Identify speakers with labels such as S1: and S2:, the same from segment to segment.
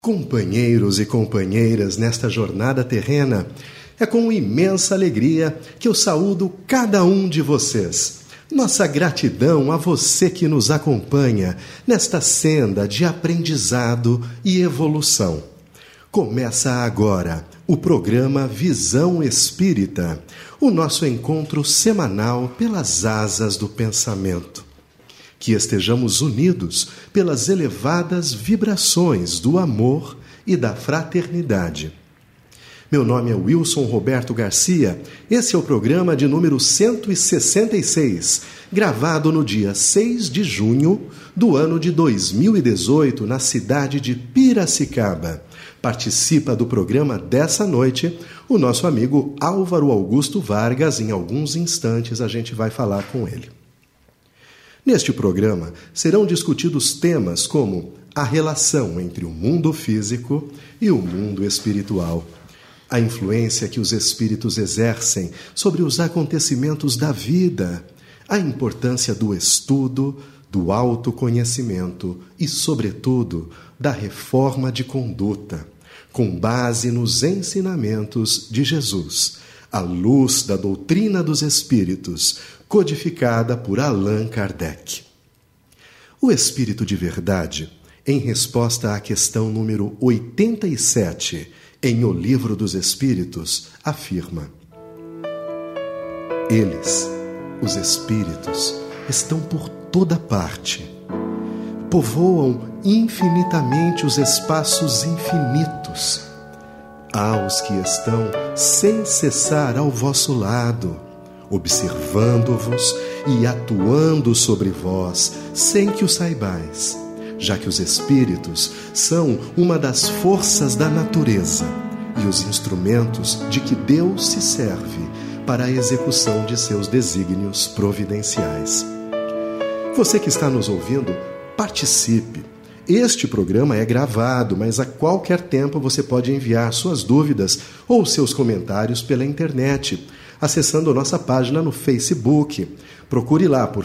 S1: Companheiros e companheiras nesta jornada terrena, é com imensa alegria que eu saúdo cada um de vocês. Nossa gratidão a você que nos acompanha nesta senda de aprendizado e evolução. Começa agora o programa Visão Espírita, o nosso encontro semanal pelas asas do pensamento. Que estejamos unidos pelas elevadas vibrações do amor e da fraternidade. Meu nome é Wilson Roberto Garcia, esse é o programa de número 166, gravado no dia 6 de junho do ano de 2018, na cidade de Piracicaba. Participa do programa dessa noite o nosso amigo Álvaro Augusto Vargas. Em alguns instantes a gente vai falar com ele. Neste programa serão discutidos temas como a relação entre o mundo físico e o mundo espiritual, a influência que os espíritos exercem sobre os acontecimentos da vida, a importância do estudo, do autoconhecimento e, sobretudo, da reforma de conduta, com base nos ensinamentos de Jesus, à luz da doutrina dos espíritos, codificada por Allan Kardec. O Espírito de Verdade, em resposta à questão número 87, em O Livro dos Espíritos, afirma: eles, os espíritos, estão por toda parte. Povoam infinitamente os espaços infinitos. Há os que estão sem cessar ao vosso lado, observando-vos e atuando sobre vós, sem que o saibais, já que os espíritos são uma das forças da natureza e os instrumentos de que Deus se serve para a execução de seus desígnios providenciais. Você que está nos ouvindo, participe. Este programa é gravado, mas a qualquer tempo você pode enviar suas dúvidas ou seus comentários pela internet, acessando nossa página no Facebook. Procure lá por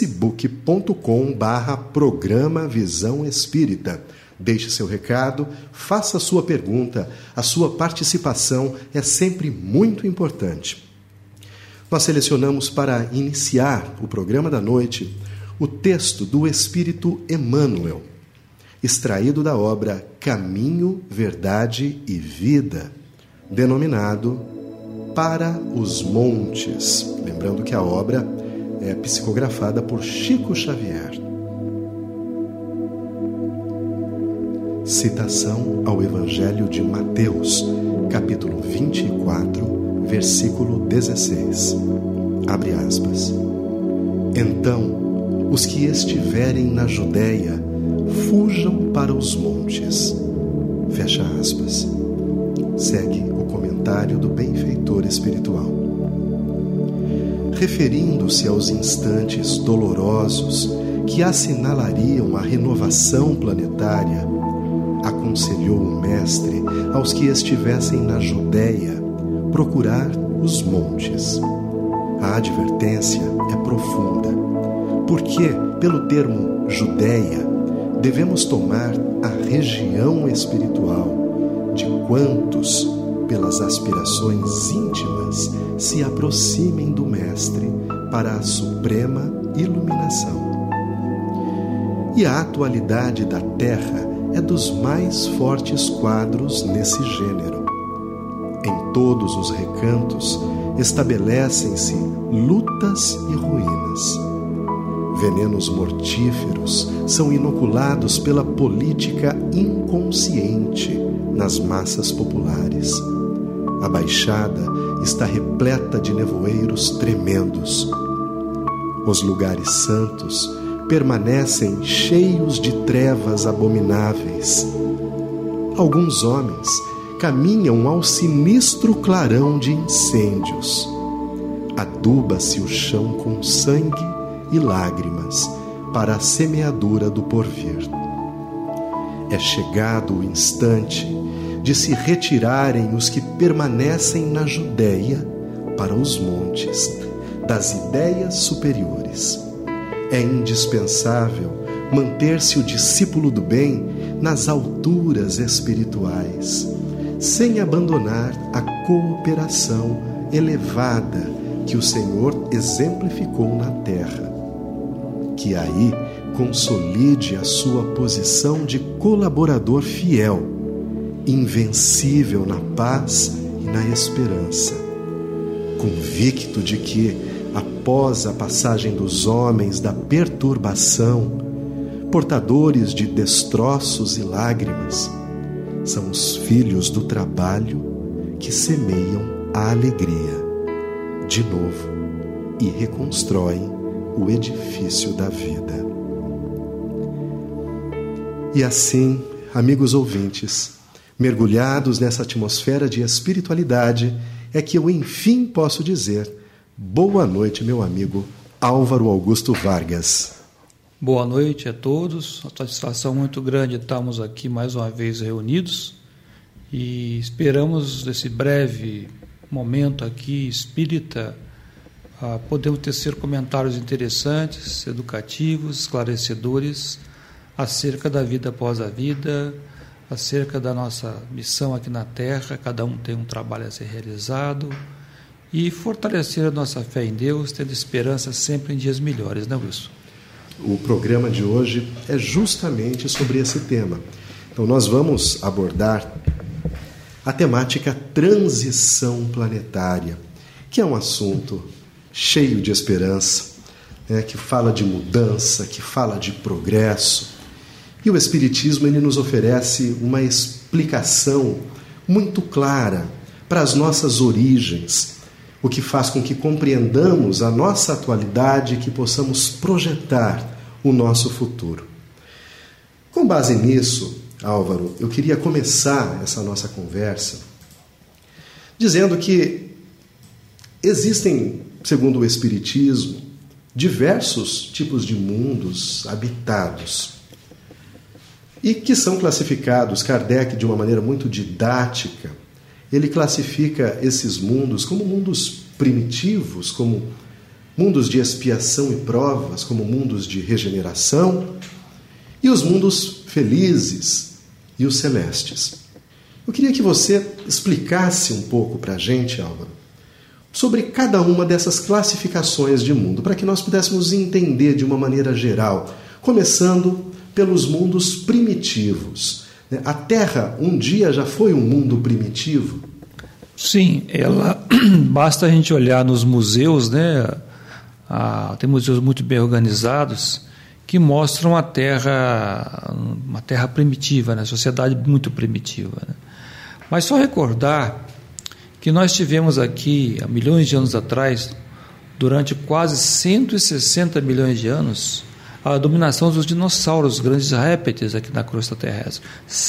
S1: facebook.com/programa Visão Espírita. Deixe seu recado, faça sua pergunta. A sua participação é sempre muito importante. Nós selecionamos para iniciar o programa da noite o texto do Espírito Emmanuel, extraído da obra Caminho, Verdade e Vida, denominado Para os Montes. Lembrando que a obra é psicografada por Chico Xavier. Citação ao Evangelho de Mateus, capítulo 24, versículo 16. Abre aspas. Então, os que estiverem na Judéia, fujam para os montes. Fecha aspas. Segue o comentário do benfeitor espiritual. Referindo-se aos instantes dolorosos que assinalariam a renovação planetária, aconselhou o mestre aos que estivessem na Judéia procurar os montes. A advertência é profunda, porque, pelo termo Judéia, devemos tomar a região espiritual de quantos, pelas aspirações íntimas, se aproximem do Mestre para a suprema iluminação. E a atualidade da Terra é dos mais fortes quadros nesse gênero. Em todos os recantos estabelecem-se lutas e ruínas. Venenos mortíferos são inoculados pela política inconsciente nas massas populares. A Baixada está repleta de nevoeiros tremendos. Os lugares santos permanecem cheios de trevas abomináveis. Alguns homens caminham ao sinistro clarão de incêndios. Aduba-se o chão com sangue e lágrimas para a semeadura do porvir. É chegado o instante de se retirarem os que permanecem na Judéia para os montes das ideias superiores. É indispensável manter-se o discípulo do bem nas alturas espirituais, sem abandonar a cooperação elevada que o Senhor exemplificou na terra. Que aí consolide a sua posição de colaborador fiel, invencível na paz e na esperança, convicto de que, após a passagem dos homens da perturbação, portadores de destroços e lágrimas, são os filhos do trabalho que semeiam a alegria, de novo, e reconstroem o edifício da vida. E assim, amigos ouvintes, mergulhados nessa atmosfera de espiritualidade, é que eu enfim posso dizer: boa noite, meu amigo Álvaro Augusto Vargas.
S2: Boa noite a todos, uma satisfação muito grande estarmos aqui mais uma vez reunidos e esperamos nesse breve momento aqui espírita podemos tecer comentários interessantes, educativos, esclarecedores acerca da vida após a vida, acerca da nossa missão aqui na Terra. Cada um tem um trabalho a ser realizado e fortalecer a nossa fé em Deus, tendo esperança sempre em dias melhores, né, Wilson?
S1: O programa de hoje é justamente sobre esse tema. Então nós vamos abordar a temática transição planetária, que é um assunto cheio de esperança, que fala de mudança, que fala de progresso. E o Espiritismo ele nos oferece uma explicação muito clara para as nossas origens, o que faz com que compreendamos a nossa atualidade e que possamos projetar o nosso futuro. Com base nisso, Álvaro, eu queria começar essa nossa conversa dizendo que existem, segundo o Espiritismo, diversos tipos de mundos habitados e que são classificados. Kardec, de uma maneira muito didática, ele classifica esses mundos como mundos primitivos, como mundos de expiação e provas, como mundos de regeneração, e os mundos felizes e os celestes. Eu queria que você explicasse um pouco para a gente, Álvaro, sobre cada uma dessas classificações de mundo, para que nós pudéssemos entender de uma maneira geral, começando pelos mundos primitivos. A Terra um dia já foi um mundo primitivo?
S2: Sim, basta a gente olhar nos museus, né? Tem museus muito bem organizados que mostram uma terra primitiva, né? Sociedade muito primitiva, né? Mas só recordar que nós tivemos aqui, há milhões de anos atrás, durante quase 160 milhões de anos, a dominação dos dinossauros, grandes répteis aqui na crosta terrestre.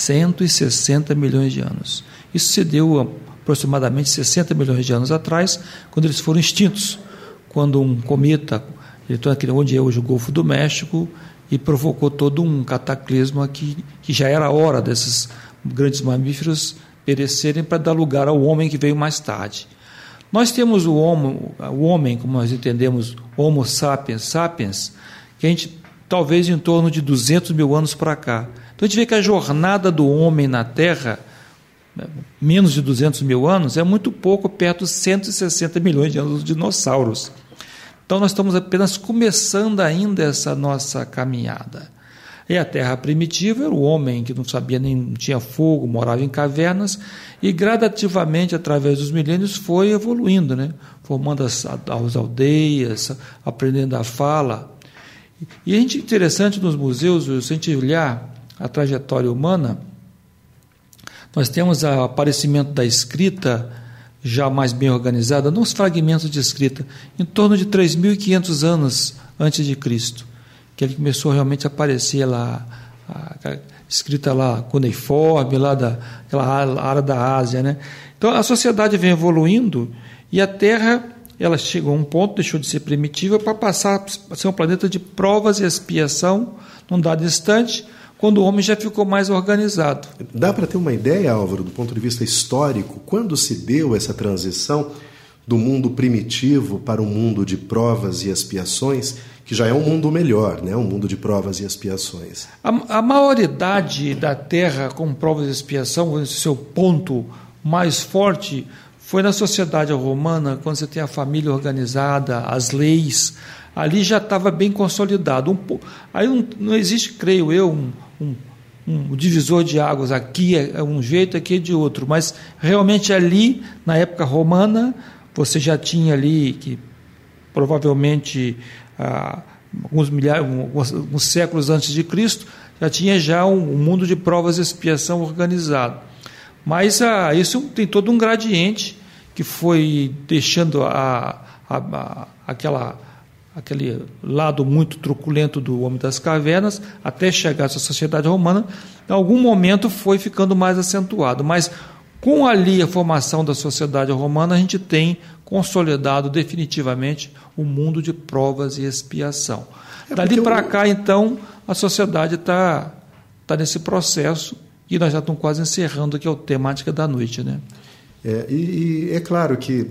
S2: 160 milhões de anos. Isso se deu aproximadamente 60 milhões de anos atrás, quando eles foram extintos, quando um cometa entrou onde é hoje o Golfo do México e provocou todo um cataclisma que já era a hora desses grandes mamíferos perecerem para dar lugar ao homem que veio mais tarde. Nós temos o homem, como nós entendemos, Homo sapiens sapiens, que a gente talvez em torno de 200 mil anos para cá. Então a gente vê que a jornada do homem na Terra, menos de 200 mil anos, é muito pouco perto dos 160 milhões de anos dos dinossauros. Então nós estamos apenas começando ainda essa nossa caminhada. E a Terra primitiva era o homem que não sabia não tinha fogo, morava em cavernas e gradativamente, através dos milênios, foi evoluindo, né? Formando as aldeias, aprendendo a fala. E é interessante nos museus, se a gente olhar a trajetória humana, nós temos o aparecimento da escrita já mais bem organizada, não os fragmentos de escrita, em torno de 3.500 anos antes de Cristo, que ele começou realmente a aparecer lá, escrita lá cuneiforme, lá daquela área da Ásia, né? Então a sociedade vem evoluindo e a Terra, ela chegou a um ponto, deixou de ser primitiva para passar a ser um planeta de provas e expiação num dado instante, quando o homem já ficou mais organizado.
S1: Dá para ter uma ideia, Álvaro, do ponto de vista histórico, quando se deu essa transição do mundo primitivo para o mundo de provas e expiações? que já é um mundo melhor, né? Um mundo de provas e expiações.
S2: A maioridade da terra com provas e expiação, o seu ponto mais forte, foi na sociedade romana, quando você tem a família organizada, as leis, ali já estava bem consolidado. Aí não existe, creio eu, um divisor de águas, aqui é um jeito, aqui é de outro, mas realmente ali, na época romana, você já tinha ali, que provavelmente alguns séculos antes de Cristo, já tinha um mundo de provas e expiação organizado. Mas isso tem todo um gradiente que foi deixando aquele lado muito truculento do homem das cavernas, até chegar à sociedade romana, em algum momento foi ficando mais acentuado. Mas com ali a formação da sociedade romana, a gente tem consolidado definitivamente o mundo de provas e expiação. Dali para cá, então, a sociedade está nesse processo, e nós já estamos quase encerrando aqui a temática da noite, né?
S1: E é claro que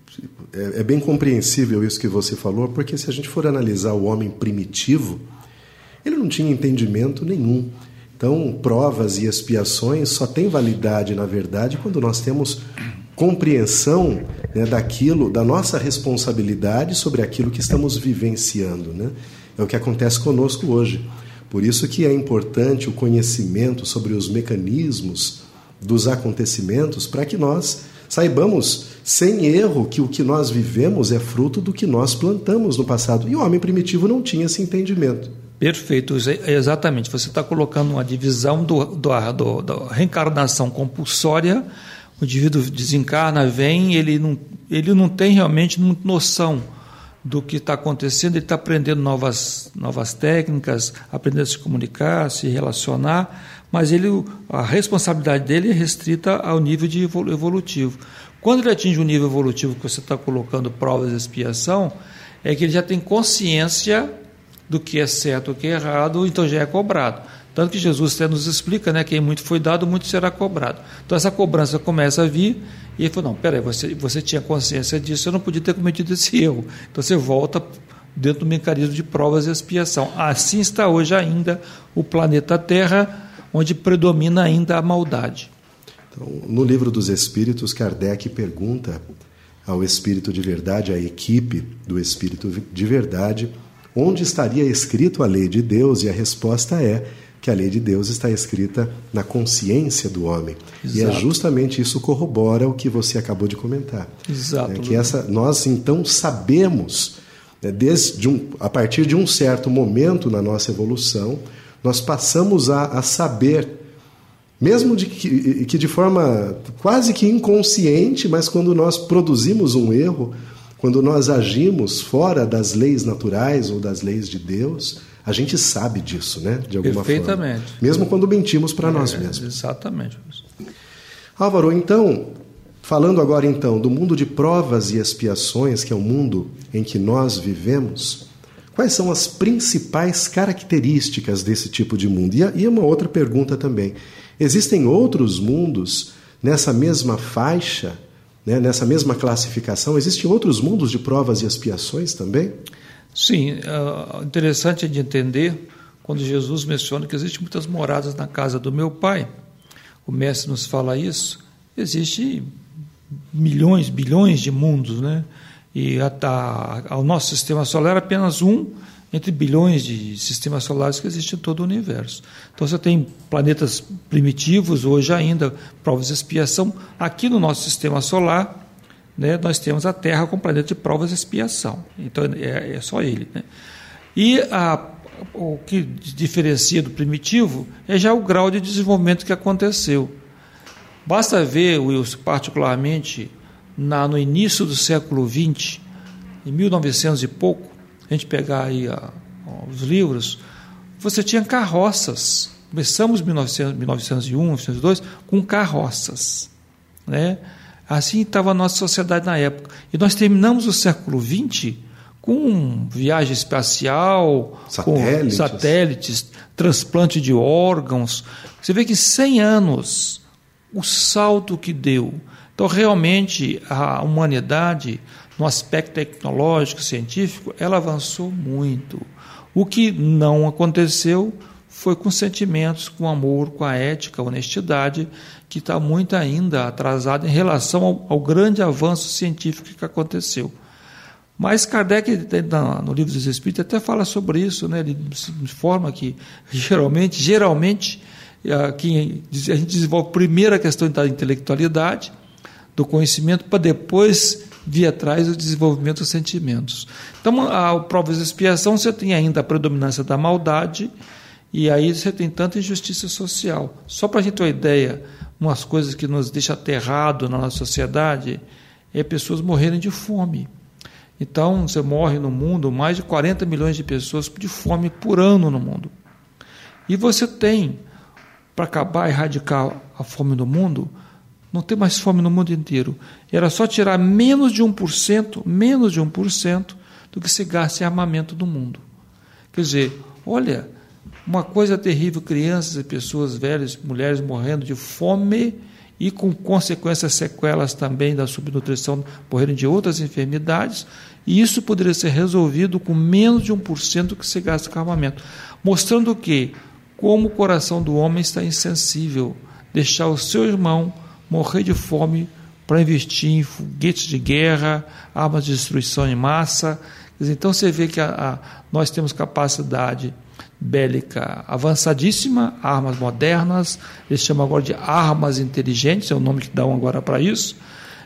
S1: é bem compreensível isso que você falou, porque se a gente for analisar o homem primitivo, ele não tinha entendimento nenhum. Então, provas e expiações só têm validade, na verdade, quando nós temos compreensão, né, da nossa responsabilidade sobre aquilo que estamos vivenciando, né? É o que acontece conosco hoje. Por isso que é importante o conhecimento sobre os mecanismos dos acontecimentos, para que nós saibamos, sem erro, que o que nós vivemos é fruto do que nós plantamos no passado. E o homem primitivo não tinha esse entendimento.
S2: Perfeito, exatamente. Você está colocando uma divisão da reencarnação compulsória. O indivíduo desencarna, vem, ele não tem realmente noção do que está acontecendo, ele está aprendendo novas técnicas, aprendendo a se comunicar, se relacionar, mas a responsabilidade dele é restrita ao nível de evolutivo. Quando ele atinge o nível evolutivo que você está colocando provas de expiação, é que ele já tem consciência do que é certo e o que é errado, então já é cobrado. Tanto que Jesus até nos explica, né, que muito foi dado, muito será cobrado. Então essa cobrança começa a vir, e ele falou, não, peraí, você tinha consciência disso, você não podia ter cometido esse erro. Então você volta dentro do mecanismo de provas e expiação. Assim está hoje ainda o planeta Terra, onde predomina ainda a maldade.
S1: Então, no Livro dos Espíritos, Kardec pergunta ao Espírito de Verdade, à equipe do Espírito de Verdade, onde estaria escrito a lei de Deus, e a resposta é que a lei de Deus está escrita na consciência do homem. Exato. E é justamente isso corrobora o que você acabou de comentar.
S2: Exato.
S1: Que nós então sabemos, né, a partir de um certo momento na nossa evolução, nós passamos a saber, mesmo que de forma quase que inconsciente, mas quando nós produzimos um erro, quando nós agimos fora das leis naturais ou das leis de Deus, a gente sabe disso, né? De alguma
S2: Perfeitamente.
S1: forma. Mesmo quando mentimos para nós mesmos.
S2: Exatamente.
S1: Álvaro, então, falando agora então do mundo de provas e expiações, que é o mundo em que nós vivemos, quais são as principais características desse tipo de mundo? E uma outra pergunta também. Existem outros mundos nessa mesma faixa, né, nessa mesma classificação? Existem outros mundos de provas e expiações também?
S2: Sim, interessante de entender quando Jesus menciona que existem muitas moradas na casa do meu Pai. O Mestre nos fala isso. Existem milhões, bilhões de mundos, né? E o nosso sistema solar é apenas um entre bilhões de sistemas solares que existem em todo o universo. Então você tem planetas primitivos, hoje ainda, provas de expiação. Aqui no nosso sistema solar, né, nós temos a Terra com planeta de provas de expiação. Então é só ele, né? E o que diferencia do primitivo é já o grau de desenvolvimento que aconteceu. Basta ver, Wilson, particularmente no início do século XX, em 1900 e pouco, a gente pegar aí os livros, você tinha carroças. Começamos em 1901, 1902 com carroças, né? Assim estava a nossa sociedade na época. E nós terminamos o século XX com viagem espacial, com satélites, transplante de órgãos. Você vê que em 100 anos, o salto que deu Então, realmente, a humanidade, no aspecto tecnológico, científico, ela avançou muito. O que não aconteceu foi com sentimentos, com amor, com a ética, a honestidade, que está muito ainda atrasado em relação ao grande avanço científico que aconteceu. Mas Kardec, no Livro dos Espíritos, até fala sobre isso, né? Ele informa que, geralmente que a gente desenvolve primeiro a questão da intelectualidade, do conhecimento, para depois vir atrás do desenvolvimento dos sentimentos. Então, a provas de expiação, você tem ainda a predominância da maldade, e aí você tem tanta injustiça social. Só para a gente ter uma ideia, umas coisas que nos deixam aterrado na nossa sociedade, é pessoas morrerem de fome. Então, você morre no mundo, mais de 40 milhões de pessoas de fome por ano no mundo. E você tem, para acabar, erradicar a fome no mundo, não tem mais fome no mundo inteiro. Era só tirar menos de 1% do que se gasta em armamento do mundo. Quer dizer, olha, uma coisa terrível, crianças e pessoas velhas, mulheres morrendo de fome e com consequências, sequelas também da subnutrição, morrerem de outras enfermidades, e isso poderia ser resolvido com menos de 1% do que se gasta com armamento. Mostrando que, como o coração do homem está insensível, deixar o seu irmão morrer de fome para investir em foguetes de guerra, armas de destruição em massa. Então você vê que nós temos capacidade bélica avançadíssima, armas modernas, eles chamam agora de armas inteligentes, é o nome que dão agora para isso,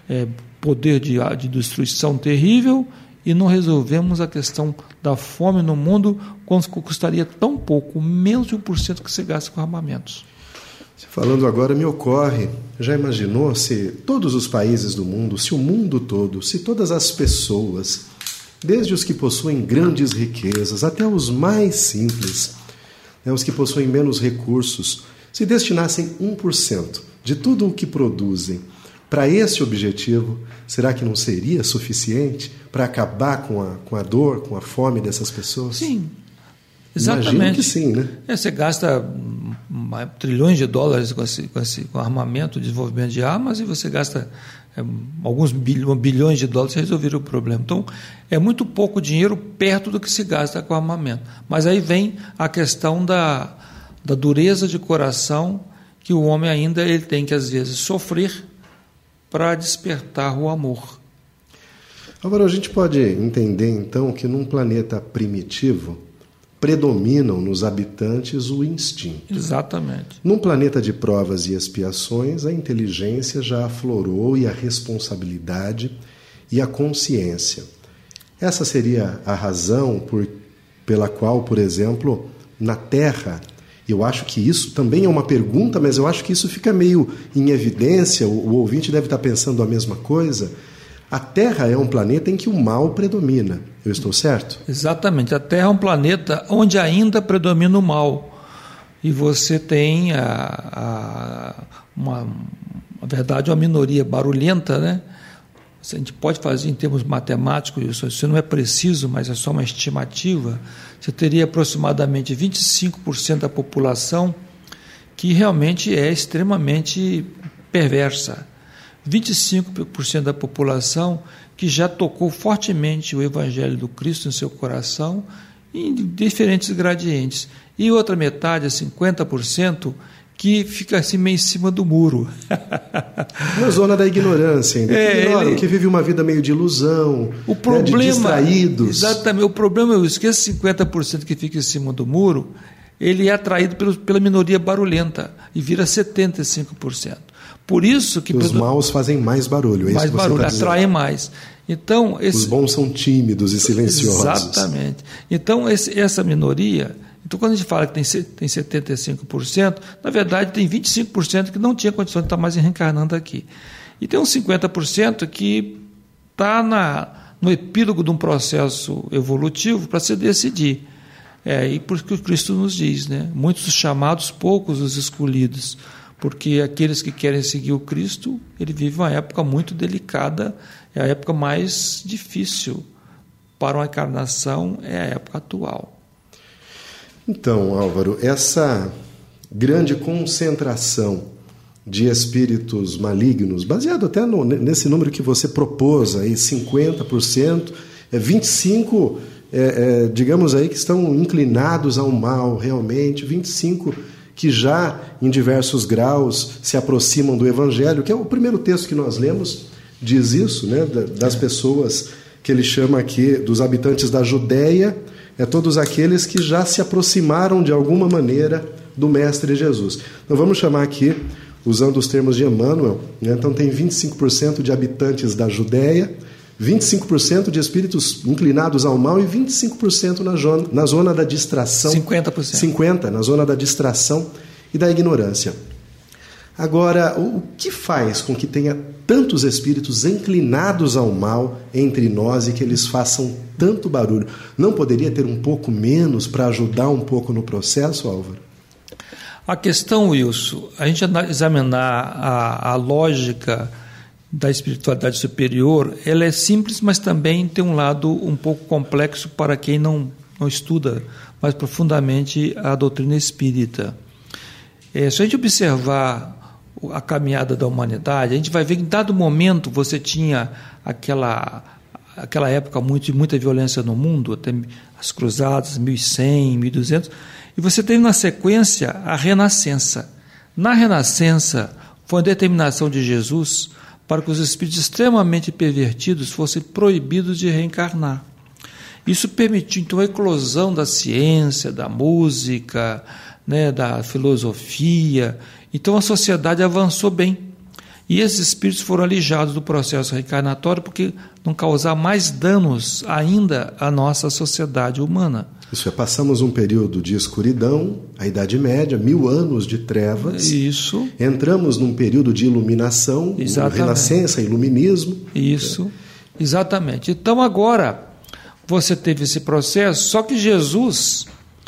S2: poder de destruição terrível, e não resolvemos a questão da fome no mundo, quando custaria tão pouco, menos de 1% que se gasta com armamentos.
S1: Falando agora, me ocorre, já imaginou se todos os países do mundo, se o mundo todo, se todas as pessoas, desde os que possuem grandes riquezas até os mais simples, os que possuem menos recursos, se destinassem 1% de tudo o que produzem para esse objetivo, será que não seria suficiente para acabar com a dor, com a fome dessas pessoas?
S2: Sim, exatamente.
S1: Imagino que sim, né?
S2: Você gasta trilhões de dólares com armamento, desenvolvimento de armas, e você gasta alguns bilhões de dólares para resolver o problema. Então, é muito pouco dinheiro perto do que se gasta com armamento. Mas aí vem a questão da dureza de coração, que o homem ainda ele tem que, às vezes, sofrer para despertar o amor.
S1: Agora, a gente pode entender, então, que num planeta primitivo predominam nos habitantes o instinto.
S2: Exatamente.
S1: Num planeta de provas e expiações, a inteligência já aflorou, e a responsabilidade e a consciência. Essa seria a razão pela qual, por exemplo, na Terra, eu acho que isso também é uma pergunta, mas eu acho que isso fica meio em evidência, o ouvinte deve estar pensando a mesma coisa. A Terra é um planeta em que o mal predomina. Eu estou certo?
S2: Exatamente. A Terra é um planeta onde ainda predomina o mal. E você tem, na verdade, uma minoria barulhenta, né? A gente pode fazer em termos matemáticos, isso não é preciso, mas é só uma estimativa. Você teria aproximadamente 25% da população que realmente é extremamente perversa. 25% da população que já tocou fortemente o Evangelho do Cristo em seu coração, em diferentes gradientes. E outra metade, 50%, que fica assim meio em cima do muro.
S1: Na zona da ignorância ainda. Que vive uma vida meio de ilusão,
S2: o problema,
S1: de distraídos.
S2: Exatamente. O problema é isso, que esse 50% que fica em cima do muro, ele é atraído pela minoria barulhenta e vira 75%. Por isso que
S1: os maus fazem mais barulho.
S2: Mais barulho, atraem mais. Então,
S1: os bons são tímidos e silenciosos.
S2: Exatamente. Então, essa minoria... Então, quando a gente fala que tem 75%, na verdade tem 25% que não tinha condição de estar mais reencarnando aqui. E tem uns 50% que está no epílogo de um processo evolutivo para se decidir. E por isso que o Cristo nos diz, né? Muitos os chamados, poucos os escolhidos. Porque aqueles que querem seguir o Cristo, ele vive uma época muito delicada, é a época mais difícil para uma encarnação, é a época atual. Então,
S1: Álvaro, essa grande concentração de espíritos malignos, baseado até nesse número que você propôs, aí, 50%, 25%, digamos aí, que estão inclinados ao mal realmente, 25% que já em diversos graus se aproximam do Evangelho, que é o primeiro texto que nós lemos, diz isso, né, das pessoas que ele chama aqui, dos habitantes da Judéia, todos aqueles que já se aproximaram de alguma maneira do Mestre Jesus. Então vamos chamar aqui, usando os termos de Emmanuel, né, então tem 25% de habitantes da Judéia, 25% de espíritos inclinados ao mal e 25% na zona da distração.
S2: 50%.
S1: 50% na zona da distração e da ignorância. Agora, o que faz com que tenha tantos espíritos inclinados ao mal entre nós e que eles façam tanto barulho? Não poderia ter um pouco menos para ajudar um pouco no processo, Álvaro?
S2: A questão, Wilson, a gente examinar a lógica da espiritualidade superior, ela é simples, mas também tem um lado um pouco complexo para quem não estuda mais profundamente a doutrina espírita. Se a gente observar a caminhada da humanidade, a gente vai ver que em dado momento você tinha aquela época de muita violência no mundo, até as cruzadas, 1100, 1200, e você teve na sequência a renascença. Na renascença foi a determinação de Jesus para que os espíritos extremamente pervertidos fossem proibidos de reencarnar. Isso permitiu, então, a eclosão da ciência, da música, né, da filosofia. Então, a sociedade avançou bem. E esses espíritos foram alijados do processo reencarnatório porque não causar mais danos ainda à nossa sociedade humana.
S1: Isso é, passamos um período de escuridão, a Idade Média, 1000 anos de trevas.
S2: Isso.
S1: Entramos num período de iluminação, renascença, iluminismo.
S2: Isso, exatamente. Então agora você teve esse processo, só que Jesus,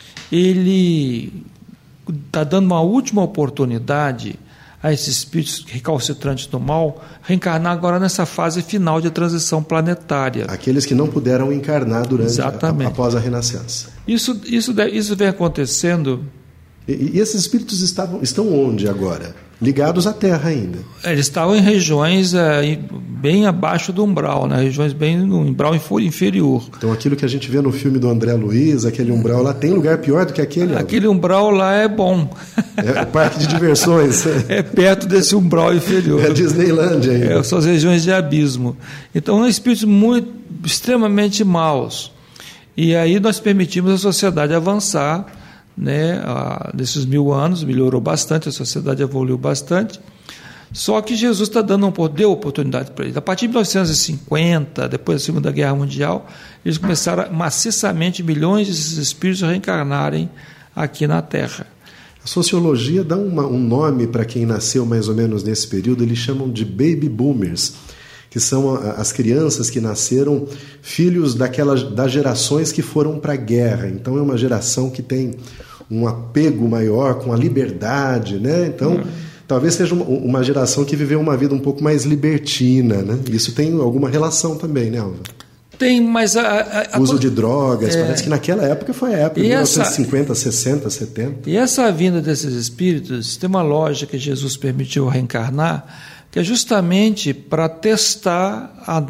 S2: ele está dando uma última oportunidade a esses espíritos recalcitrantes do mal reencarnar agora nessa fase final de transição planetária.
S1: Aqueles que não puderam encarnar após a renascença.
S2: Isso vem acontecendo.
S1: E esses espíritos estão onde agora? Ligados à Terra ainda?
S2: Eles estavam em regiões bem abaixo do umbral, né? Regiões bem no umbral inferior.
S1: Então aquilo que a gente vê no filme do André Luiz, aquele umbral lá, tem lugar pior do que aquele?
S2: Aquele umbral lá é bom.
S1: É o parque de diversões.
S2: É perto desse umbral inferior.
S1: É a Disneylândia ainda.
S2: São as regiões de abismo. Então são espíritos extremamente maus. E aí nós permitimos a sociedade avançar, né? Nesses 1000 anos melhorou bastante, a sociedade evoluiu bastante, só que Jesus deu oportunidade para eles. A partir de 1950, depois da Segunda Guerra Mundial, eles começaram maciçamente, milhões desses espíritos a reencarnarem aqui na Terra.
S1: A sociologia dá um nome para quem nasceu mais ou menos nesse período, eles chamam de baby boomers, que são as crianças que nasceram filhos das gerações que foram para a guerra. Então é uma geração que tem um apego maior com a liberdade, né? Então talvez seja uma geração que viveu uma vida um pouco mais libertina, né? Isso tem alguma relação também, né, Álvaro?
S2: Tem, mas
S1: uso de drogas, parece que naquela época foi a época de 1950, 60, 70.
S2: E essa vinda desses espíritos tem uma lógica que Jesus permitiu reencarnar, que é justamente para testar a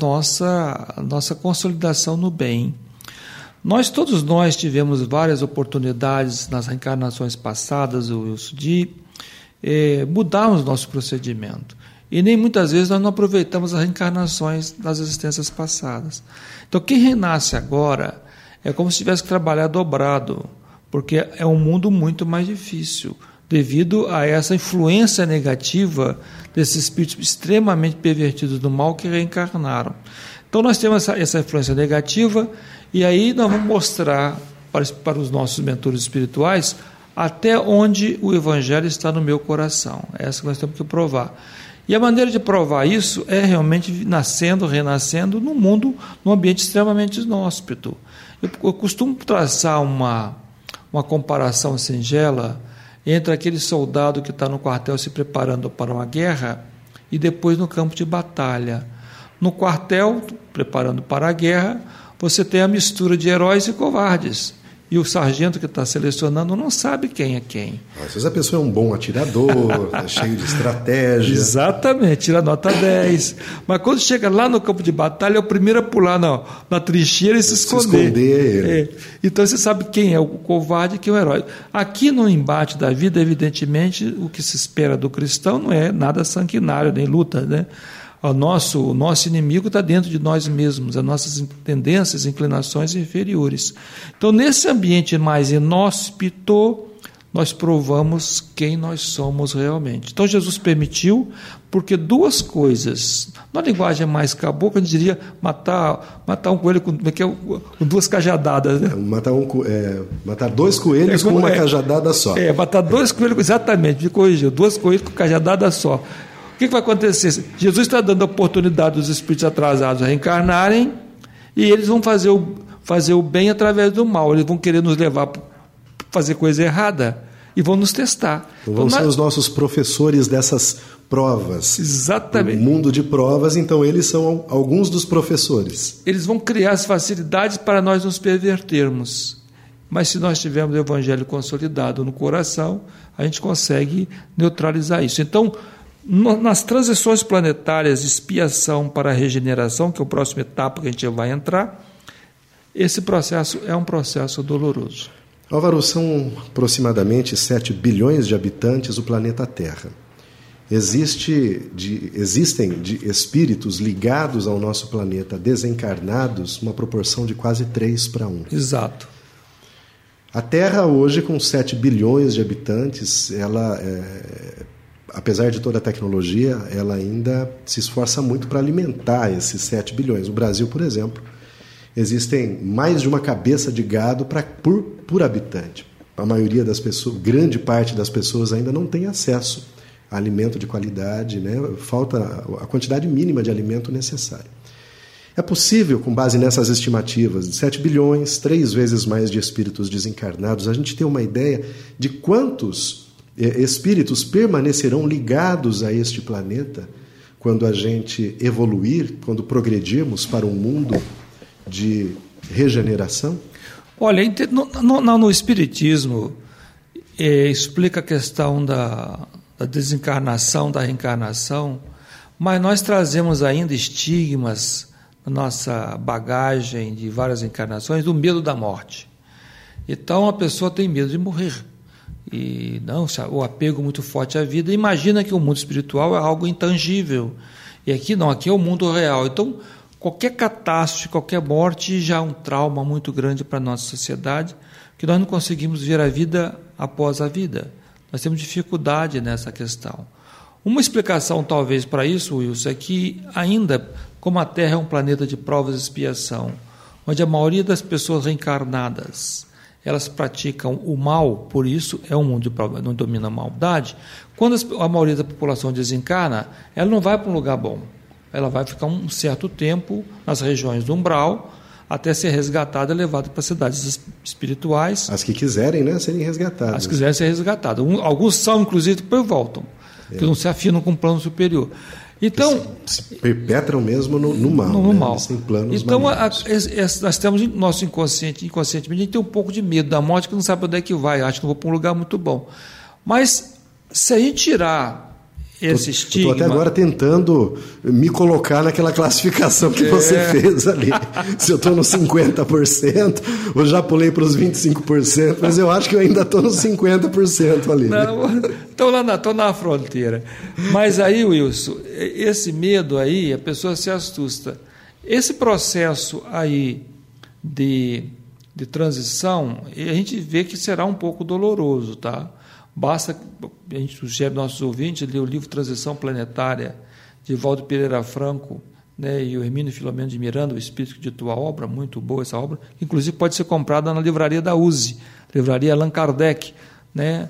S2: nossa consolidação no bem. Todos nós tivemos várias oportunidades nas reencarnações passadas, Wilson, de mudarmos nosso procedimento. E nem muitas vezes nós não aproveitamos as reencarnações das existências passadas. Então, quem renasce agora é como se tivesse que trabalhar dobrado, porque é um mundo muito mais difícil, devido a essa influência negativa desses espíritos extremamente pervertidos do mal que reencarnaram. Então nós temos essa influência negativa, e aí nós vamos mostrar para os nossos mentores espirituais até onde o Evangelho está no meu coração. É essa que nós temos que provar. E a maneira de provar isso é realmente nascendo, renascendo num ambiente extremamente inóspito. Eu costumo traçar uma comparação singela entre aquele soldado que está no quartel se preparando para uma guerra e depois no campo de batalha. No quartel, preparando para a guerra, você tem a mistura de heróis e covardes. e o sargento que está selecionando não sabe quem é quem.
S1: Às vezes a pessoa é um bom atirador, é cheio de estratégia.
S2: Exatamente, tira nota 10. Mas quando chega lá no campo de batalha, é o primeiro a pular na trincheira e se esconder. Então você sabe quem é o covarde e quem é o herói. Aqui no embate da vida, evidentemente, o que se espera do cristão não é nada sanguinário, nem luta, né? O nosso inimigo está dentro de nós mesmos, as nossas tendências, inclinações inferiores. Então, nesse ambiente mais inóspito, nós provamos quem nós somos realmente. Então, Jesus permitiu, porque duas coisas, na linguagem mais cabocla, a gente diria matar um coelho com duas cajadadas. Né?
S1: Matar dois coelhos com uma cajadada só.
S2: Matar dois coelhos, exatamente, me corrigiu, duas coelhos com cajadada só. O que vai acontecer? Jesus está dando a oportunidade dos espíritos atrasados a reencarnarem e eles vão fazer o bem através do mal. Eles vão querer nos levar para fazer coisa errada e vão nos testar.
S1: Então vão ser os nossos professores dessas provas.
S2: Exatamente.
S1: O mundo de provas, então eles são alguns dos professores.
S2: Eles vão criar as facilidades para nós nos pervertermos. Mas se nós tivermos o Evangelho consolidado no coração, a gente consegue neutralizar isso. Então, nas transições planetárias de expiação para a regeneração, que é a próxima etapa que a gente vai entrar, esse processo é um processo doloroso.
S1: Álvaro, são aproximadamente 7 bilhões de habitantes o planeta Terra. Existem de espíritos ligados ao nosso planeta desencarnados uma proporção de quase 3:1.
S2: Exato.
S1: A Terra hoje, com 7 bilhões de habitantes, ela apesar de toda a tecnologia, ela ainda se esforça muito para alimentar esses 7 bilhões. No Brasil, por exemplo, existem mais de uma cabeça de gado por habitante. A maioria das pessoas, grande parte das pessoas ainda não tem acesso a alimento de qualidade, né? Falta a quantidade mínima de alimento necessária. É possível, com base nessas estimativas de 7 bilhões, 3 vezes mais de espíritos desencarnados, a gente ter uma ideia de quantos espíritos permanecerão ligados a este planeta quando a gente evoluir, quando progredirmos para um mundo de regeneração?
S2: Olha, no Espiritismo explica a questão da desencarnação, da reencarnação, mas nós trazemos ainda estigmas na nossa bagagem de várias encarnações do medo da morte. Então a pessoa tem medo de morrer. E não, o apego muito forte à vida, imagina que o mundo espiritual é algo intangível, e aqui não, aqui é o mundo real. Então qualquer catástrofe, qualquer morte já é um trauma muito grande para a nossa sociedade, que nós não conseguimos ver a vida após a vida, nós temos dificuldade nessa questão. Uma explicação talvez para isso, Wilson, é que ainda, como a Terra é um planeta de provas e expiação, onde a maioria das pessoas reencarnadas elas praticam o mal, por isso é um mundo de prova, não domina a maldade. Quando a maioria da população desencarna, ela não vai para um lugar bom. Ela vai ficar um certo tempo nas regiões do umbral, até ser resgatada e levada para cidades espirituais.
S1: As que quiserem, né, serem resgatadas.
S2: As que quiserem ser resgatadas. Alguns são, inclusive, depois voltam, porque não se afinam com o plano superior. Então,
S1: se perpetram mesmo no mal.
S2: No mal.
S1: Sem planos
S2: então, nós temos nosso inconscientemente, a gente tem um pouco de medo da morte, que não sabe onde é que vai, acho que não vou para um lugar muito bom. Mas, se a gente tirar esse estigma...
S1: Estou até agora tentando me colocar naquela classificação que você fez ali. Se eu estou nos 50%, eu já pulei para os 25%, mas eu acho que eu ainda estou nos 50% ali.
S2: Não, estou na fronteira. Mas aí, Wilson, esse medo aí, a pessoa se assusta. Esse processo aí de transição, a gente vê que será um pouco doloroso, tá? Basta, a gente sugere aos nossos ouvintes ler o livro Transição Planetária, de Valdo Pereira Franco, né, e o Hermínio Filomeno de Miranda, o Espírito que ditou a obra, muito boa essa obra, que inclusive pode ser comprada na livraria da USE, livraria Allan Kardec, né,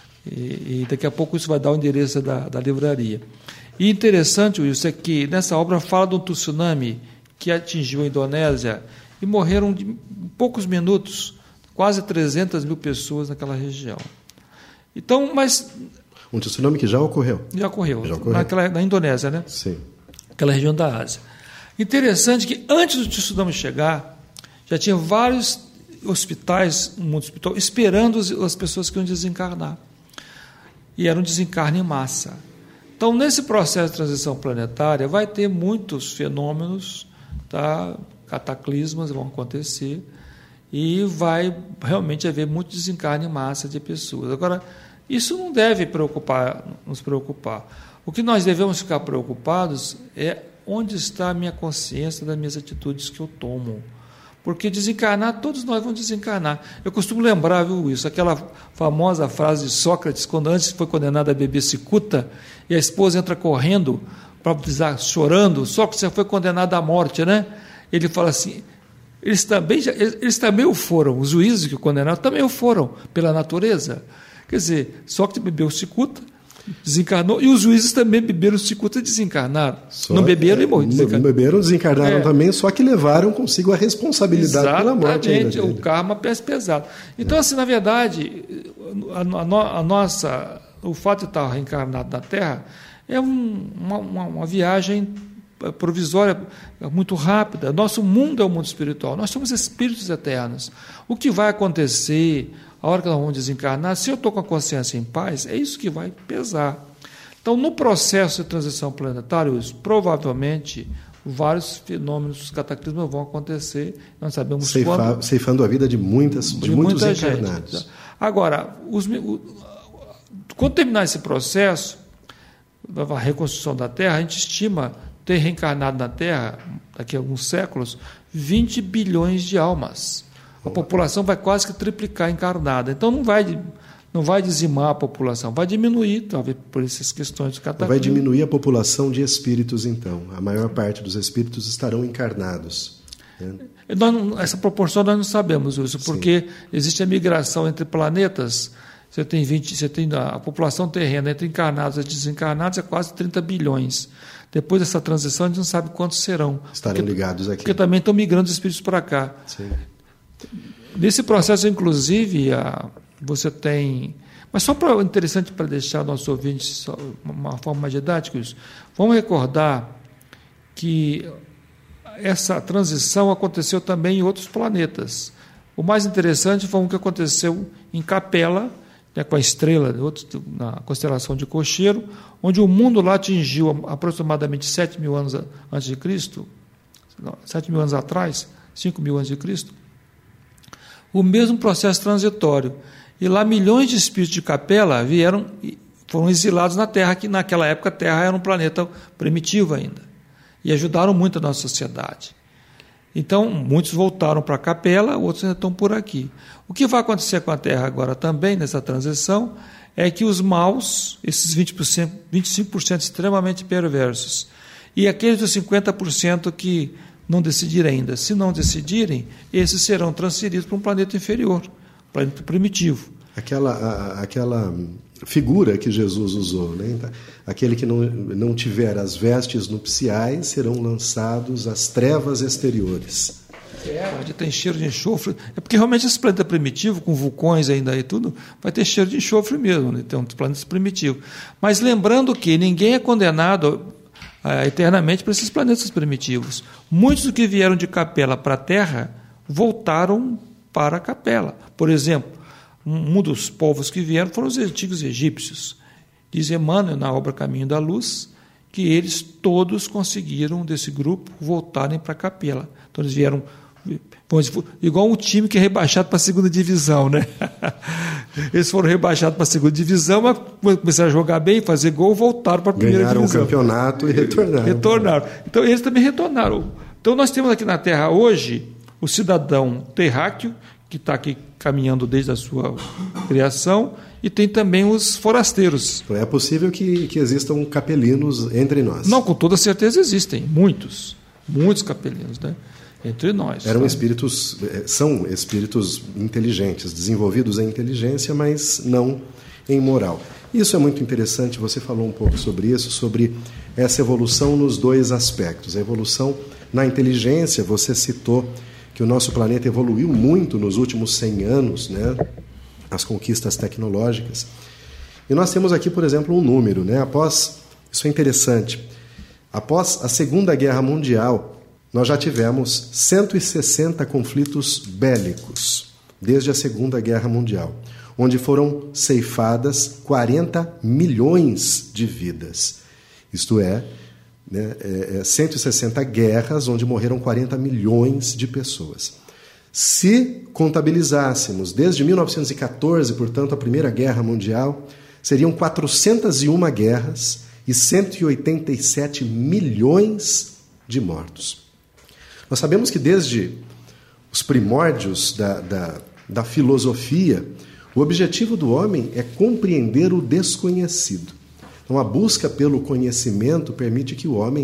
S2: e daqui a pouco isso vai dar o endereço da livraria. E interessante, Wilson, é que nessa obra fala de um tsunami que atingiu a Indonésia e morreram em poucos minutos quase 300 mil pessoas naquela região. Então, mas...
S1: Um tsunami que já ocorreu.
S2: Já ocorreu. Na Indonésia, né?
S1: Sim.
S2: Aquela região da Ásia. Interessante que antes do tsunami chegar, já tinha vários hospitais, no mundo espiritual, esperando as pessoas que iam desencarnar. E era um desencarne em massa. Então, nesse processo de transição planetária, vai ter muitos fenômenos, tá? Cataclismas vão acontecer, e vai realmente haver muito desencarne em massa de pessoas. Agora, isso não deve nos preocupar. O que nós devemos ficar preocupados é onde está a minha consciência das minhas atitudes que eu tomo. Porque desencarnar, todos nós vamos desencarnar. Eu costumo lembrar, viu, isso, aquela famosa frase de Sócrates, quando antes foi condenado a beber cicuta, e a esposa entra correndo para avisar, chorando, Sócrates já foi condenado à morte, né? Ele fala assim, eles também o foram, os juízes que o condenaram também o foram, pela natureza. Quer dizer, Sócrates bebeu cicuta, desencarnou, e os juízes também beberam cicuta e desencarnaram. Não beberam e morreram.
S1: Não beberam, desencarnaram também, só que levaram consigo a responsabilidade pela morte.
S2: Exatamente, o karma pesa pesado. Então, assim, na verdade, o fato de estar reencarnado na Terra é uma viagem provisória muito rápida. Nosso mundo é o mundo espiritual, nós somos espíritos eternos. O que vai acontecer a hora que nós vamos desencarnar, se eu estou com a consciência em paz, é isso que vai pesar. Então, no processo de transição planetária, provavelmente vários fenômenos, cataclismos vão acontecer, não sabemos quando.
S1: Ceifando a vida de muitos encarnados.
S2: Gente. Agora, quando terminar esse processo, a reconstrução da Terra, a gente estima ter reencarnado na Terra, daqui a alguns séculos, 20 bilhões de almas. A população vai quase que triplicar encarnada. Então, não vai dizimar a população, vai diminuir, talvez por essas questões de cataclismo.
S1: Vai diminuir a população de espíritos, então. A maior parte dos espíritos estarão encarnados.
S2: Essa proporção nós não sabemos, Wilson, porque existe a migração entre planetas. Você tem a população terrena entre encarnados e desencarnados é quase 30 bilhões. Depois dessa transição, a gente não sabe quantos serão.
S1: Estarão ligados aqui.
S2: Porque também estão migrando os espíritos para cá.
S1: Sim.
S2: Nesse processo, inclusive, você tem... Mas só interessante para deixar nossos ouvintes uma forma mais didática, isso. Vamos recordar que essa transição aconteceu também em outros planetas. O mais interessante foi o que aconteceu em Capela, com a estrela, na constelação de Cocheiro, onde o mundo lá atingiu aproximadamente 7 mil anos antes de Cristo, 7 mil anos atrás, 5 mil antes de Cristo, o mesmo processo transitório. E lá milhões de espíritos de Capela foram exilados na Terra, que naquela época a Terra era um planeta primitivo ainda, e ajudaram muito a nossa sociedade. Então, muitos voltaram para a Capela, outros ainda estão por aqui. O que vai acontecer com a Terra agora também, nessa transição, é que os maus, esses 25% extremamente perversos, e aqueles dos 50% que não decidirem ainda, se não decidirem, esses serão transferidos para um planeta inferior, planeta primitivo.
S1: Aquela figura que Jesus usou, né? Aquele que não tiver as vestes nupciais serão lançados às trevas exteriores.
S2: Pode ter cheiro de enxofre. É porque realmente esse planeta primitivo, com vulcões ainda e tudo, vai ter cheiro de enxofre mesmo, né? Tem um planeta primitivo. Mas lembrando que ninguém é condenado eternamente para esses planetas primitivos. Muitos do que vieram de Capela para a Terra voltaram para a Capela. Por exemplo, um dos povos que vieram foram os antigos egípcios. Diz Emmanuel, na obra Caminho da Luz, que eles todos conseguiram, desse grupo, voltarem para a Capela. Então, eles vieram igual um time que é rebaixado para a segunda divisão, né? Eles foram rebaixados para a segunda divisão, mas começaram a jogar bem, fazer gol, voltaram para a primeira divisão.
S1: Ganharam o campeonato e retornaram.
S2: Então, eles também retornaram. Então, nós temos aqui na Terra hoje o cidadão terráqueo, que está aqui caminhando desde a sua criação, e tem também os forasteiros.
S1: Então, é possível que existam capelinos entre nós.
S2: Não, com toda certeza existem, muitos capelinos, né? Entre nós.
S1: São espíritos inteligentes, desenvolvidos em inteligência, mas não em moral. Isso é muito interessante, você falou um pouco sobre isso, sobre essa evolução nos dois aspectos. A evolução na inteligência, você citou que o nosso planeta evoluiu muito nos últimos 100 anos, né? As conquistas tecnológicas. E nós temos aqui, por exemplo, um número, né? Isso é interessante, após a Segunda Guerra Mundial, nós já tivemos 160 conflitos bélicos. desde a Segunda Guerra Mundial, onde foram ceifadas 40 milhões de vidas. Isto é, 160 guerras onde morreram 40 milhões de pessoas. Se contabilizássemos desde 1914, portanto, a Primeira Guerra Mundial, seriam 401 guerras e 187 milhões de mortos. Nós sabemos que desde os primórdios da filosofia, o objetivo do homem é compreender o desconhecido. Então, a busca pelo conhecimento permite que o homem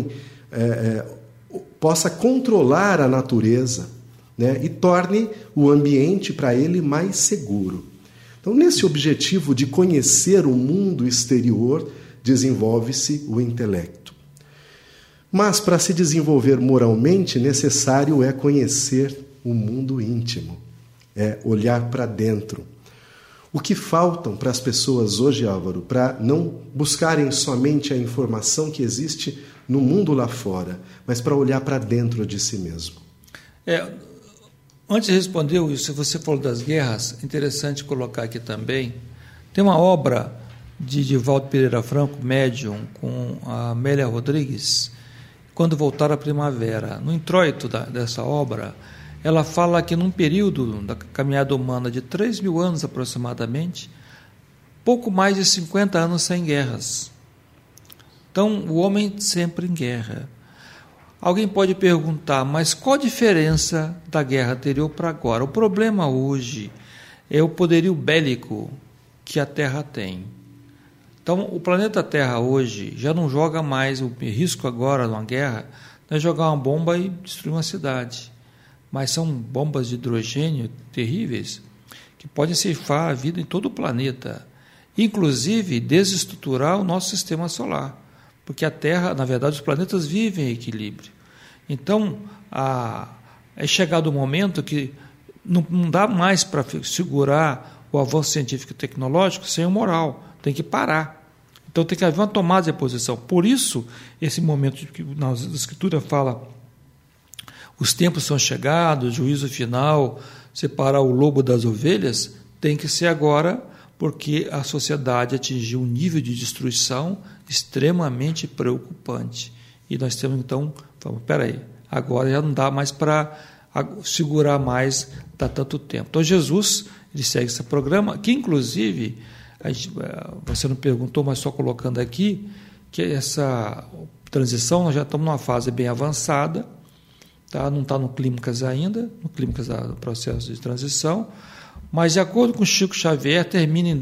S1: possa controlar a natureza, né, e torne o ambiente para ele mais seguro. Então, nesse objetivo de conhecer o mundo exterior, desenvolve-se o intelecto. Mas, para se desenvolver moralmente, necessário é conhecer o mundo íntimo, é olhar para dentro. O que faltam para as pessoas hoje, Álvaro, para não buscarem somente a informação que existe no mundo lá fora, mas para olhar para dentro de si mesmo?
S2: Antes de responder isso, você falou das guerras, interessante colocar aqui também, tem uma obra de Divaldo Pereira Franco, médium, com a Amélia Rodrigues, Quando Voltar a Primavera. No introito dessa obra, ela fala que num período da caminhada humana de 3.000 anos aproximadamente, pouco mais de 50 anos sem guerras. Então, o homem sempre em guerra. Alguém pode perguntar, mas qual a diferença da guerra anterior para agora? O problema hoje é o poderio bélico que a Terra tem. Então, o planeta Terra hoje já não joga mais, o risco agora de uma guerra não é jogar uma bomba e destruir uma cidade. Mas são bombas de hidrogênio terríveis que podem ceifar a vida em todo o planeta, inclusive desestruturar o nosso sistema solar, porque a Terra, na verdade, os planetas vivem em equilíbrio. Então, é chegado o momento que não dá mais para segurar o avanço científico e tecnológico sem o moral, tem que parar. Então, tem que haver uma tomada de posição. Por isso, esse momento que na Escritura fala, os tempos são chegados, juízo final, separar o lobo das ovelhas, tem que ser agora, porque a sociedade atingiu um nível de destruição extremamente preocupante. E nós temos, então, espera aí, agora já não dá mais para segurar mais, dá tanto tempo. Então, Jesus, ele segue esse programa, que, inclusive, você não perguntou, mas só colocando aqui, que essa transição, nós já estamos numa fase bem avançada, tá? Não está no clímax ainda, no clímax do processo de transição, mas, de acordo com Chico Xavier, termina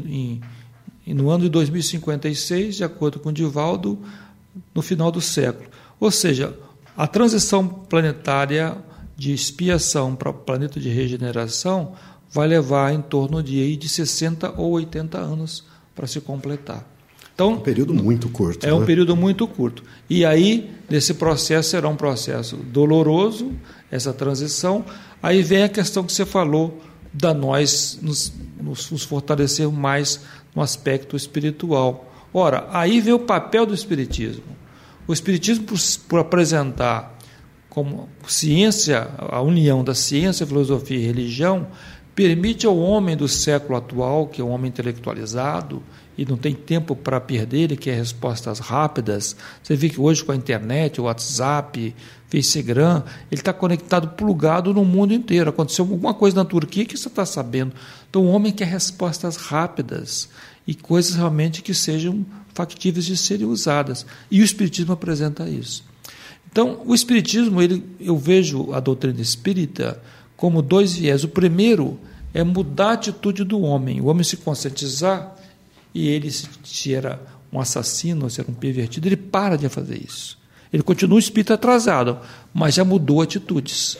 S2: no ano de 2056, de acordo com Divaldo, no final do século. Ou seja, a transição planetária de expiação para o planeta de regeneração vai levar em torno de 60 ou 80 anos para se completar. Então,
S1: um período muito curto.
S2: É um período muito curto. E aí, nesse processo, será um processo doloroso, essa transição. Aí vem a questão que você falou, da nós nos fortalecer mais no aspecto espiritual. Ora, aí vem o papel do Espiritismo. O Espiritismo, por apresentar como ciência, a união da ciência, filosofia e religião, permite ao homem do século atual, que é um homem intelectualizado e não tem tempo para perder, ele quer respostas rápidas. Você vê que hoje com a internet, o WhatsApp, Instagram, ele está conectado, plugado no mundo inteiro. Aconteceu alguma coisa na Turquia que você está sabendo. Então o homem quer respostas rápidas e coisas realmente que sejam factíveis de serem usadas. E o Espiritismo apresenta isso. Então, o Espiritismo, eu vejo a doutrina espírita como dois viés. O primeiro é mudar a atitude do homem, o homem se conscientizar, e ele, se era um assassino, ou se era um pervertido, ele para de fazer isso. Ele continua um espírito atrasado, mas já mudou atitudes.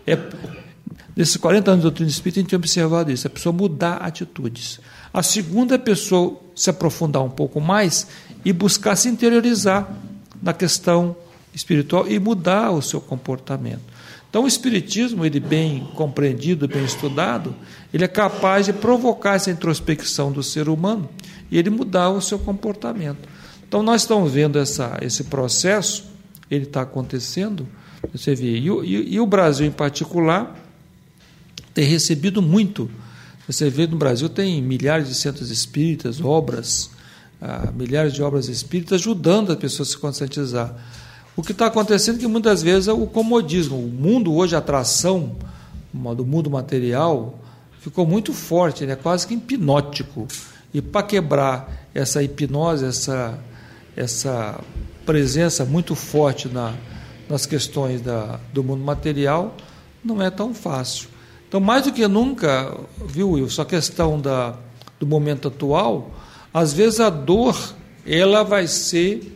S2: Nesses 40 anos de doutrina espírita, a gente tem observado isso, a pessoa mudar atitudes. A segunda é a pessoa se aprofundar um pouco mais e buscar se interiorizar na questão espiritual e mudar o seu comportamento. Então, o Espiritismo, ele bem compreendido, bem estudado, ele é capaz de provocar essa introspecção do ser humano e ele mudar o seu comportamento. Então, nós estamos vendo esse processo, ele está acontecendo, você vê, e o Brasil, em particular, tem recebido muito. Você vê no Brasil tem milhares de centros espíritas, obras, milhares de obras espíritas ajudando as pessoas a se conscientizar. O que está acontecendo é que muitas vezes é o comodismo. O mundo hoje, a atração do mundo material ficou muito forte, né? Quase que hipnótico. E para quebrar essa hipnose, essa presença muito forte nas questões do mundo material, não é tão fácil. Então, mais do que nunca, viu, Wilson, a questão do momento atual, às vezes a dor ela vai ser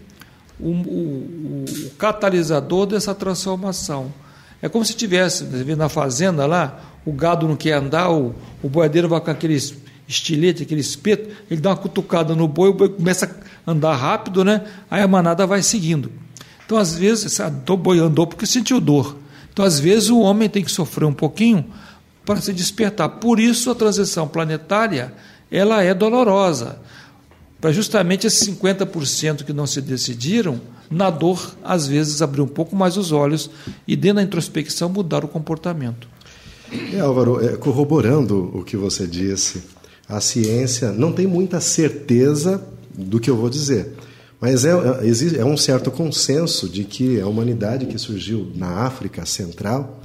S2: o catalisador dessa transformação. É como se tivesse, na fazenda lá, o gado não quer andar, o boiadeiro vai com aquele estilete, aquele espeto, ele dá uma cutucada no boi, o boi começa a andar rápido, né? Aí a manada vai seguindo. Então, às vezes, o boi andou porque sentiu dor. Então, às vezes, o homem tem que sofrer um pouquinho para se despertar. Por isso, a transição planetária ela é dolorosa. Para justamente esses 50% que não se decidiram, na dor, às vezes, abrir um pouco mais os olhos e, dentro da introspecção, mudar o comportamento.
S1: Álvaro, corroborando o que você disse, a ciência não tem muita certeza do que eu vou dizer, mas é um certo consenso de que a humanidade que surgiu na África Central,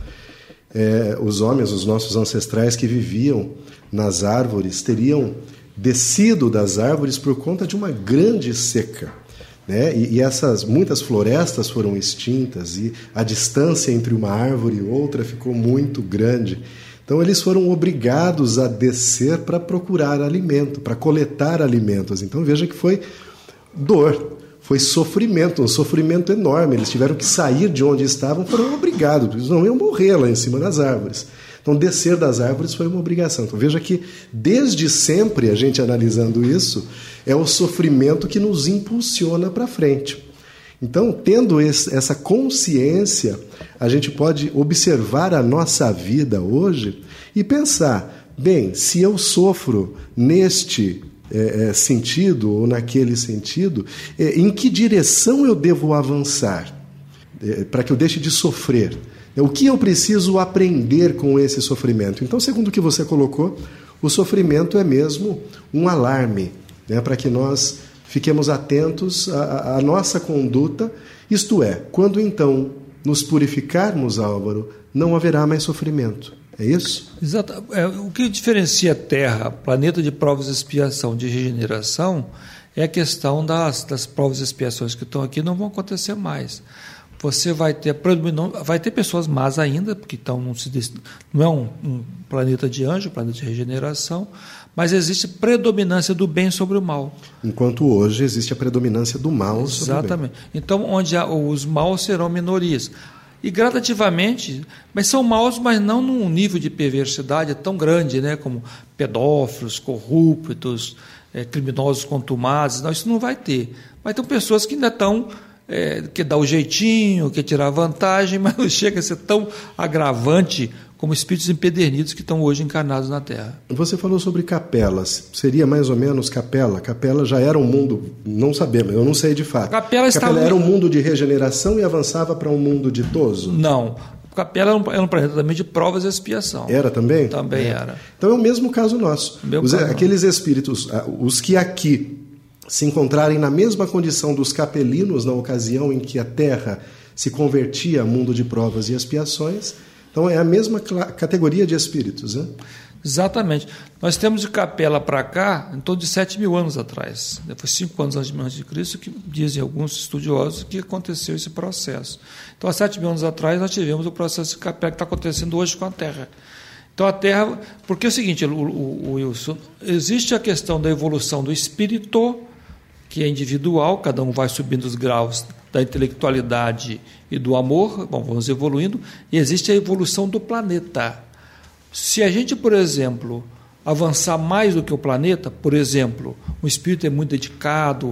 S1: os homens, os nossos ancestrais que viviam nas árvores, teriam descido das árvores por conta de uma grande seca, né? E essas muitas florestas foram extintas e a distância entre uma árvore e outra ficou muito grande. Então eles foram obrigados a descer para procurar alimento, para coletar alimentos. Então veja que foi dor, foi sofrimento, um sofrimento enorme. Eles tiveram que sair de onde estavam, foram obrigados, eles não iam morrer lá em cima das árvores. Então, descer das árvores foi uma obrigação. Então, veja que, desde sempre, a gente analisando isso, é o sofrimento que nos impulsiona para frente. Então, tendo essa consciência, a gente pode observar a nossa vida hoje e pensar, bem, se eu sofro neste sentido ou naquele sentido, em que direção eu devo avançar para que eu deixe de sofrer? O que eu preciso aprender com esse sofrimento? Então, segundo o que você colocou, o sofrimento é mesmo um alarme, né, para que nós fiquemos atentos à nossa conduta, isto é, quando então nos purificarmos, Álvaro, não haverá mais sofrimento. É isso?
S2: Exato. O que diferencia a Terra, planeta de provas e expiação, de regeneração, é a questão das provas e expiações que estão aqui não vão acontecer mais. Você vai ter pessoas más ainda, porque então não é um planeta de anjo, um planeta de regeneração, mas existe predominância do bem sobre o mal.
S1: Enquanto hoje existe a predominância do mal sobre o bem.
S2: Exatamente. Então, onde os maus serão minorias. E gradativamente, mas são maus, mas não num nível de perversidade tão grande, né, como pedófilos, corruptos, criminosos contumazes. Não, isso não vai ter. Mas tem pessoas que ainda estão... que dá o jeitinho, que tirar vantagem, mas não chega a ser tão agravante como espíritos empedernidos que estão hoje encarnados na Terra.
S1: Você falou sobre capelas. Seria mais ou menos capela? Capela já era um mundo, não sabemos, eu não sei de fato.
S2: Capela
S1: era um mundo de regeneração e avançava para um mundo ditoso?
S2: Não. Capela era um planeta também de provas e expiação.
S1: Era também?
S2: Também era.
S1: Então é o mesmo caso nosso. Aqueles espíritos, os que aqui se encontrarem na mesma condição dos capelinos na ocasião em que a Terra se convertia a mundo de provas e expiações, então é a mesma categoria de espíritos, né?
S2: Exatamente. Nós temos de Capela para cá em torno de 7.000 anos atrás. Foi 5 anos antes de Cristo que dizem alguns estudiosos que aconteceu esse processo. Então, há 7.000 anos atrás, nós tivemos o processo de Capela que está acontecendo hoje com a Terra. Então, a Terra... Porque é o seguinte, o Wilson, existe a questão da evolução do espírito, que é individual, cada um vai subindo os graus da intelectualidade e do amor, bom, vamos evoluindo, e existe a evolução do planeta. Se a gente, por exemplo, avançar mais do que o planeta, por exemplo, um espírito é muito dedicado,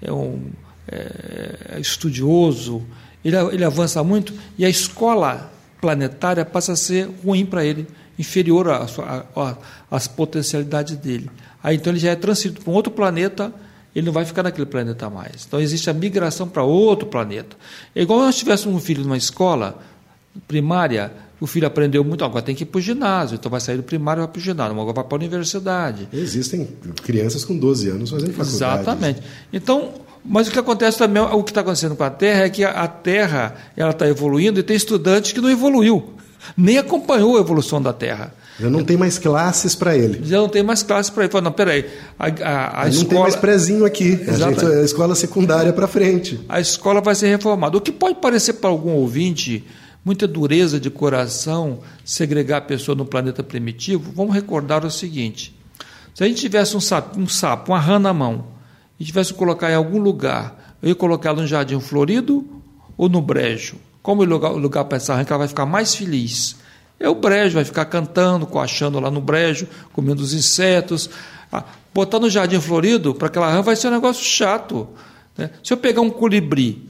S2: é estudioso, ele avança muito, e a escola planetária passa a ser ruim para ele, inferior às potencialidades dele. Aí então ele já é transferido para um outro planeta, ele não vai ficar naquele planeta mais. Então existe a migração para outro planeta. É igual se nós tivéssemos um filho numa escola primária, o filho aprendeu muito, agora tem que ir para o ginásio, então vai sair do primário e vai para o ginásio, agora vai para a universidade.
S1: Existem crianças com 12 anos fazendo faculdade.
S2: Exatamente. Então, mas o que acontece também, o que está acontecendo com a Terra é que a Terra está evoluindo e tem estudantes que não evoluiu, nem acompanhou a evolução da Terra.
S1: Já não tem mais classes para ele.
S2: Já não tem mais classes para ele. Fala, não, peraí, a escola...
S1: Não tem mais prezinho aqui. A escola secundária para frente.
S2: A escola vai ser reformada. O que pode parecer para algum ouvinte muita dureza de coração segregar a pessoa no planeta primitivo, vamos recordar o seguinte: se a gente tivesse um sapo, uma rã na mão, e tivesse que colocar em algum lugar, eu ia colocá-lo no jardim florido ou no brejo? Como o lugar para essa rã que ela vai ficar mais feliz? É o brejo, vai ficar cantando, coachando lá no brejo, comendo os insetos. Botar no jardim florido, para aquela rã, vai ser um negócio chato, né? Se eu pegar um colibri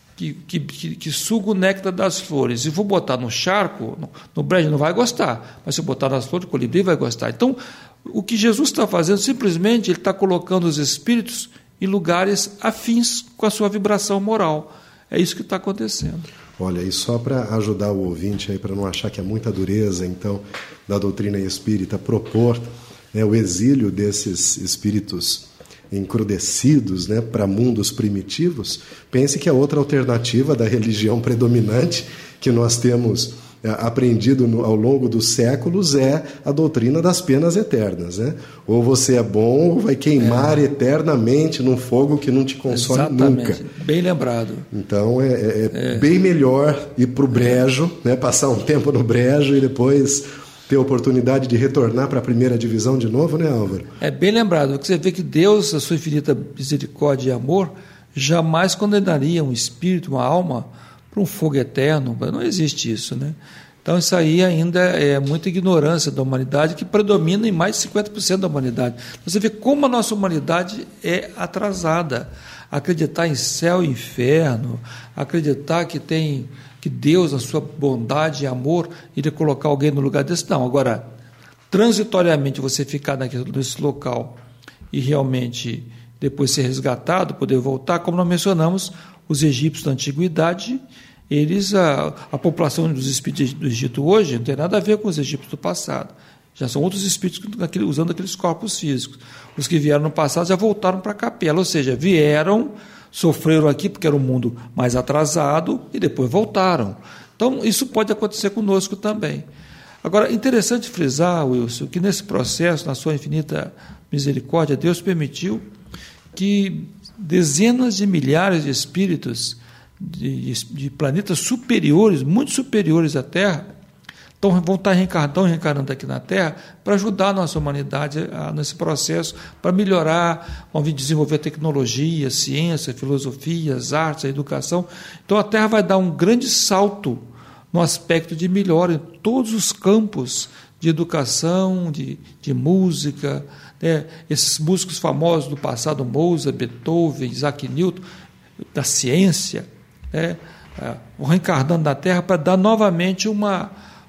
S2: que suga o néctar das flores e vou botar no charco, no brejo, não vai gostar. Mas se eu botar nas flores, o colibri vai gostar. Então, o que Jesus está fazendo, simplesmente, ele está colocando os espíritos em lugares afins com a sua vibração moral. É isso que está acontecendo.
S1: Olha, e só para ajudar o ouvinte aí, para não achar que é muita dureza, então, da doutrina espírita, propor, né, o exílio desses espíritos encrudecidos, né, para mundos primitivos, pense que a outra alternativa da religião predominante que nós temos aprendido ao longo dos séculos é a doutrina das penas eternas, né? Ou você é bom ou vai queimar eternamente num fogo que não te consome. Exatamente. Nunca.
S2: Bem lembrado.
S1: Então é bem melhor ir para o brejo, né? Passar um tempo no brejo e depois ter a oportunidade de retornar para a primeira divisão de novo, né, Álvaro?
S2: É bem lembrado, porque você vê que Deus, a sua infinita misericórdia e amor, jamais condenaria um espírito, uma alma, para um fogo eterno. Não existe isso, né? Então isso aí ainda é muita ignorância da humanidade, que predomina em mais de 50% da humanidade. Você vê como a nossa humanidade é atrasada. Acreditar em céu e inferno, acreditar que Deus, na sua bondade e amor, iria colocar alguém no lugar desse. Não, agora, transitoriamente você ficar nesse local e realmente depois ser resgatado, poder voltar, como nós mencionamos, os egípcios da antiguidade, a população dos espíritos do Egito hoje não tem nada a ver com os egípcios do passado. Já são outros espíritos usando aqueles corpos físicos. Os que vieram no passado já voltaram para a capela, ou seja, vieram, sofreram aqui porque era um mundo mais atrasado e depois voltaram. Então, isso pode acontecer conosco também. Agora, interessante frisar, Wilson, que nesse processo, na sua infinita misericórdia, Deus permitiu que dezenas de milhares de espíritos de planetas superiores, muito superiores à Terra, vão estar reencarnando aqui na Terra para ajudar a nossa humanidade nesse processo, para melhorar, vão desenvolver tecnologia, ciência, filosofia, as artes, a educação. Então a Terra vai dar um grande salto no aspecto de melhora em todos os campos de educação, de música, né? Esses músicos famosos do passado, Mozart, Beethoven, Isaac Newton, da ciência, né? Vão reencarnando na Terra para dar novamente uma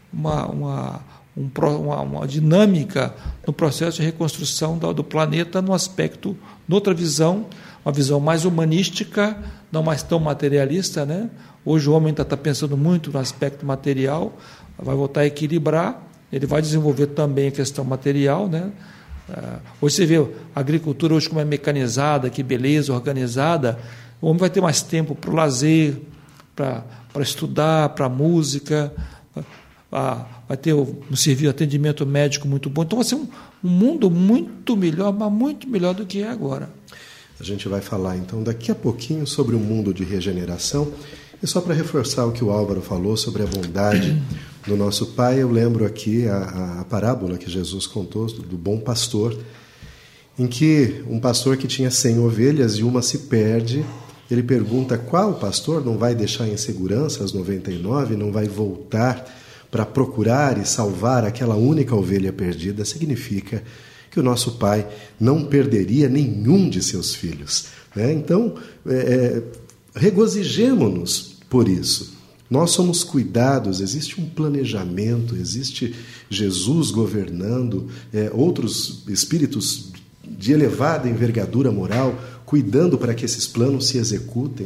S2: dinâmica no processo de reconstrução do planeta no aspecto, noutra visão, uma visão mais humanística, não mais tão materialista, né? Hoje o homem está pensando muito no aspecto material, vai voltar a equilibrar, ele vai desenvolver também a questão material, né? Hoje você vê a agricultura hoje como é mecanizada, que beleza, organizada, o homem vai ter mais tempo para o lazer, para estudar, para a música, vai ter um serviço de atendimento médico muito bom. Então vai ser um mundo muito melhor, mas muito melhor do que é agora.
S1: A gente vai falar então daqui a pouquinho sobre o mundo de regeneração. E só para reforçar o que o Álvaro falou sobre a bondade do nosso Pai, eu lembro aqui a parábola que Jesus contou do bom pastor, em que um pastor que tinha 100 ovelhas e uma se perde, ele pergunta qual pastor não vai deixar em segurança as 99, não vai voltar para procurar e salvar aquela única ovelha perdida. Significa que o nosso Pai não perderia nenhum de seus filhos, né? Então, regozijemo-nos por isso. Nós somos cuidados, existe um planejamento, existe Jesus governando, outros espíritos de elevada envergadura moral, cuidando para que esses planos se executem.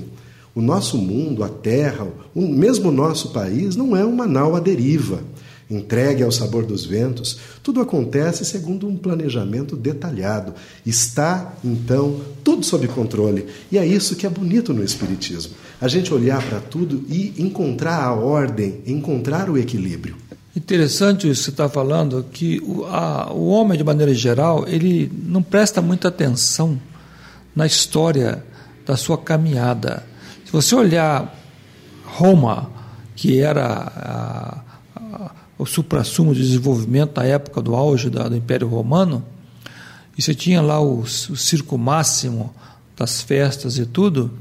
S1: O nosso mundo, a terra, mesmo o nosso país, não é uma nau à deriva, entregue ao sabor dos ventos. Tudo acontece segundo um planejamento detalhado. Está, então, tudo sob controle. E é isso que é bonito no Espiritismo. A gente olhar para tudo e encontrar a ordem, encontrar o equilíbrio.
S2: Interessante isso que você está falando, que o homem, de maneira geral, ele não presta muita atenção na história da sua caminhada. Se você olhar Roma, que era o suprassumo de desenvolvimento na época do auge do Império Romano, e você tinha lá o circo máximo das festas e tudo,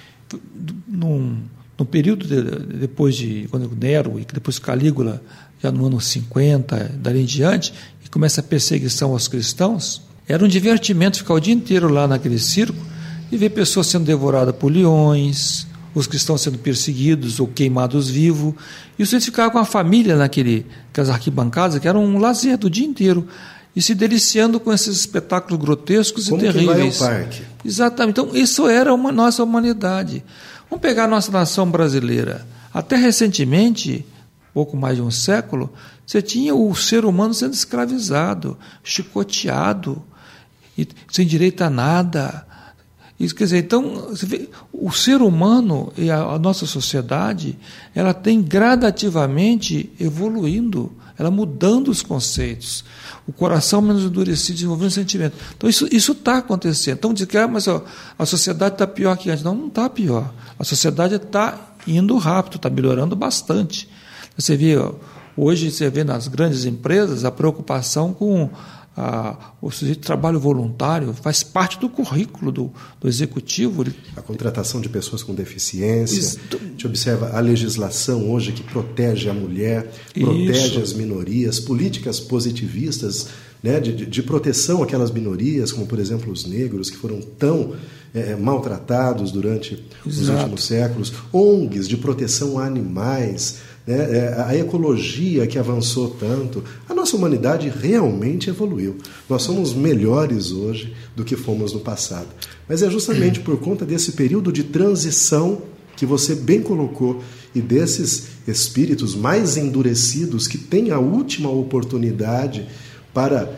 S2: no período depois de quando Nero e depois Calígula, já no ano 50, dali em diante, e começa a perseguição aos cristãos, era um divertimento ficar o dia inteiro lá naquele circo e ver pessoas sendo devoradas por leões, os cristãos sendo perseguidos ou queimados vivos. E você ficava com a família naquelas arquibancadas, que era um lazer do dia inteiro, e se deliciando com esses espetáculos grotescos
S1: como
S2: e terríveis.
S1: Como vai ao parque.
S2: Exatamente. Então, isso era nossa humanidade. Vamos pegar a nossa nação brasileira. Até recentemente, pouco mais de um século, você tinha o ser humano sendo escravizado, chicoteado, e sem direito a nada. Isso, quer dizer, então, você vê, o ser humano e a nossa sociedade, ela tem gradativamente evoluindo, ela mudando os conceitos, o coração menos endurecido, desenvolvendo sentimento. Então, isso está acontecendo. Então, diz que mas a sociedade está pior que antes. Não está pior. A sociedade está indo rápido, está melhorando bastante. Você vê, hoje você vê nas grandes empresas a preocupação com o sujeito de trabalho voluntário, faz parte do currículo do executivo.
S1: A contratação de pessoas com deficiência. A gente observa a legislação hoje que protege a mulher, protege as minorias, políticas positivistas, né, de proteção àquelas minorias, como, por exemplo, os negros, que foram tão maltratados durante os últimos séculos, ONGs de proteção a animais, a ecologia que avançou tanto. A nossa humanidade realmente evoluiu. Nós somos melhores hoje do que fomos no passado. Mas é justamente por conta desse período de transição que você bem colocou e desses espíritos mais endurecidos que têm a última oportunidade para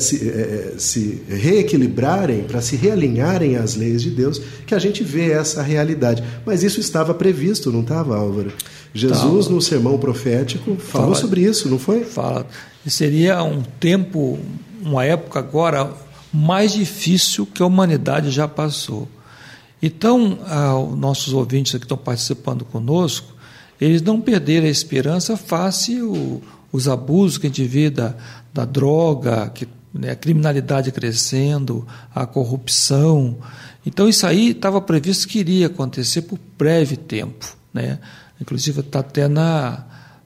S1: se reequilibrarem, para se realinharem às leis de Deus, que a gente vê essa realidade. Mas isso estava previsto, não estava, Álvaro? Jesus, no sermão profético, falou sobre isso, não foi?
S2: Fala. Seria um tempo, uma época agora mais difícil que a humanidade já passou. Então, os nossos ouvintes que estão participando conosco, eles não perderam a esperança face os abusos que a gente vê da droga, a criminalidade crescendo, a corrupção. Então, isso aí estava previsto que iria acontecer por breve tempo, né? Inclusive, está até na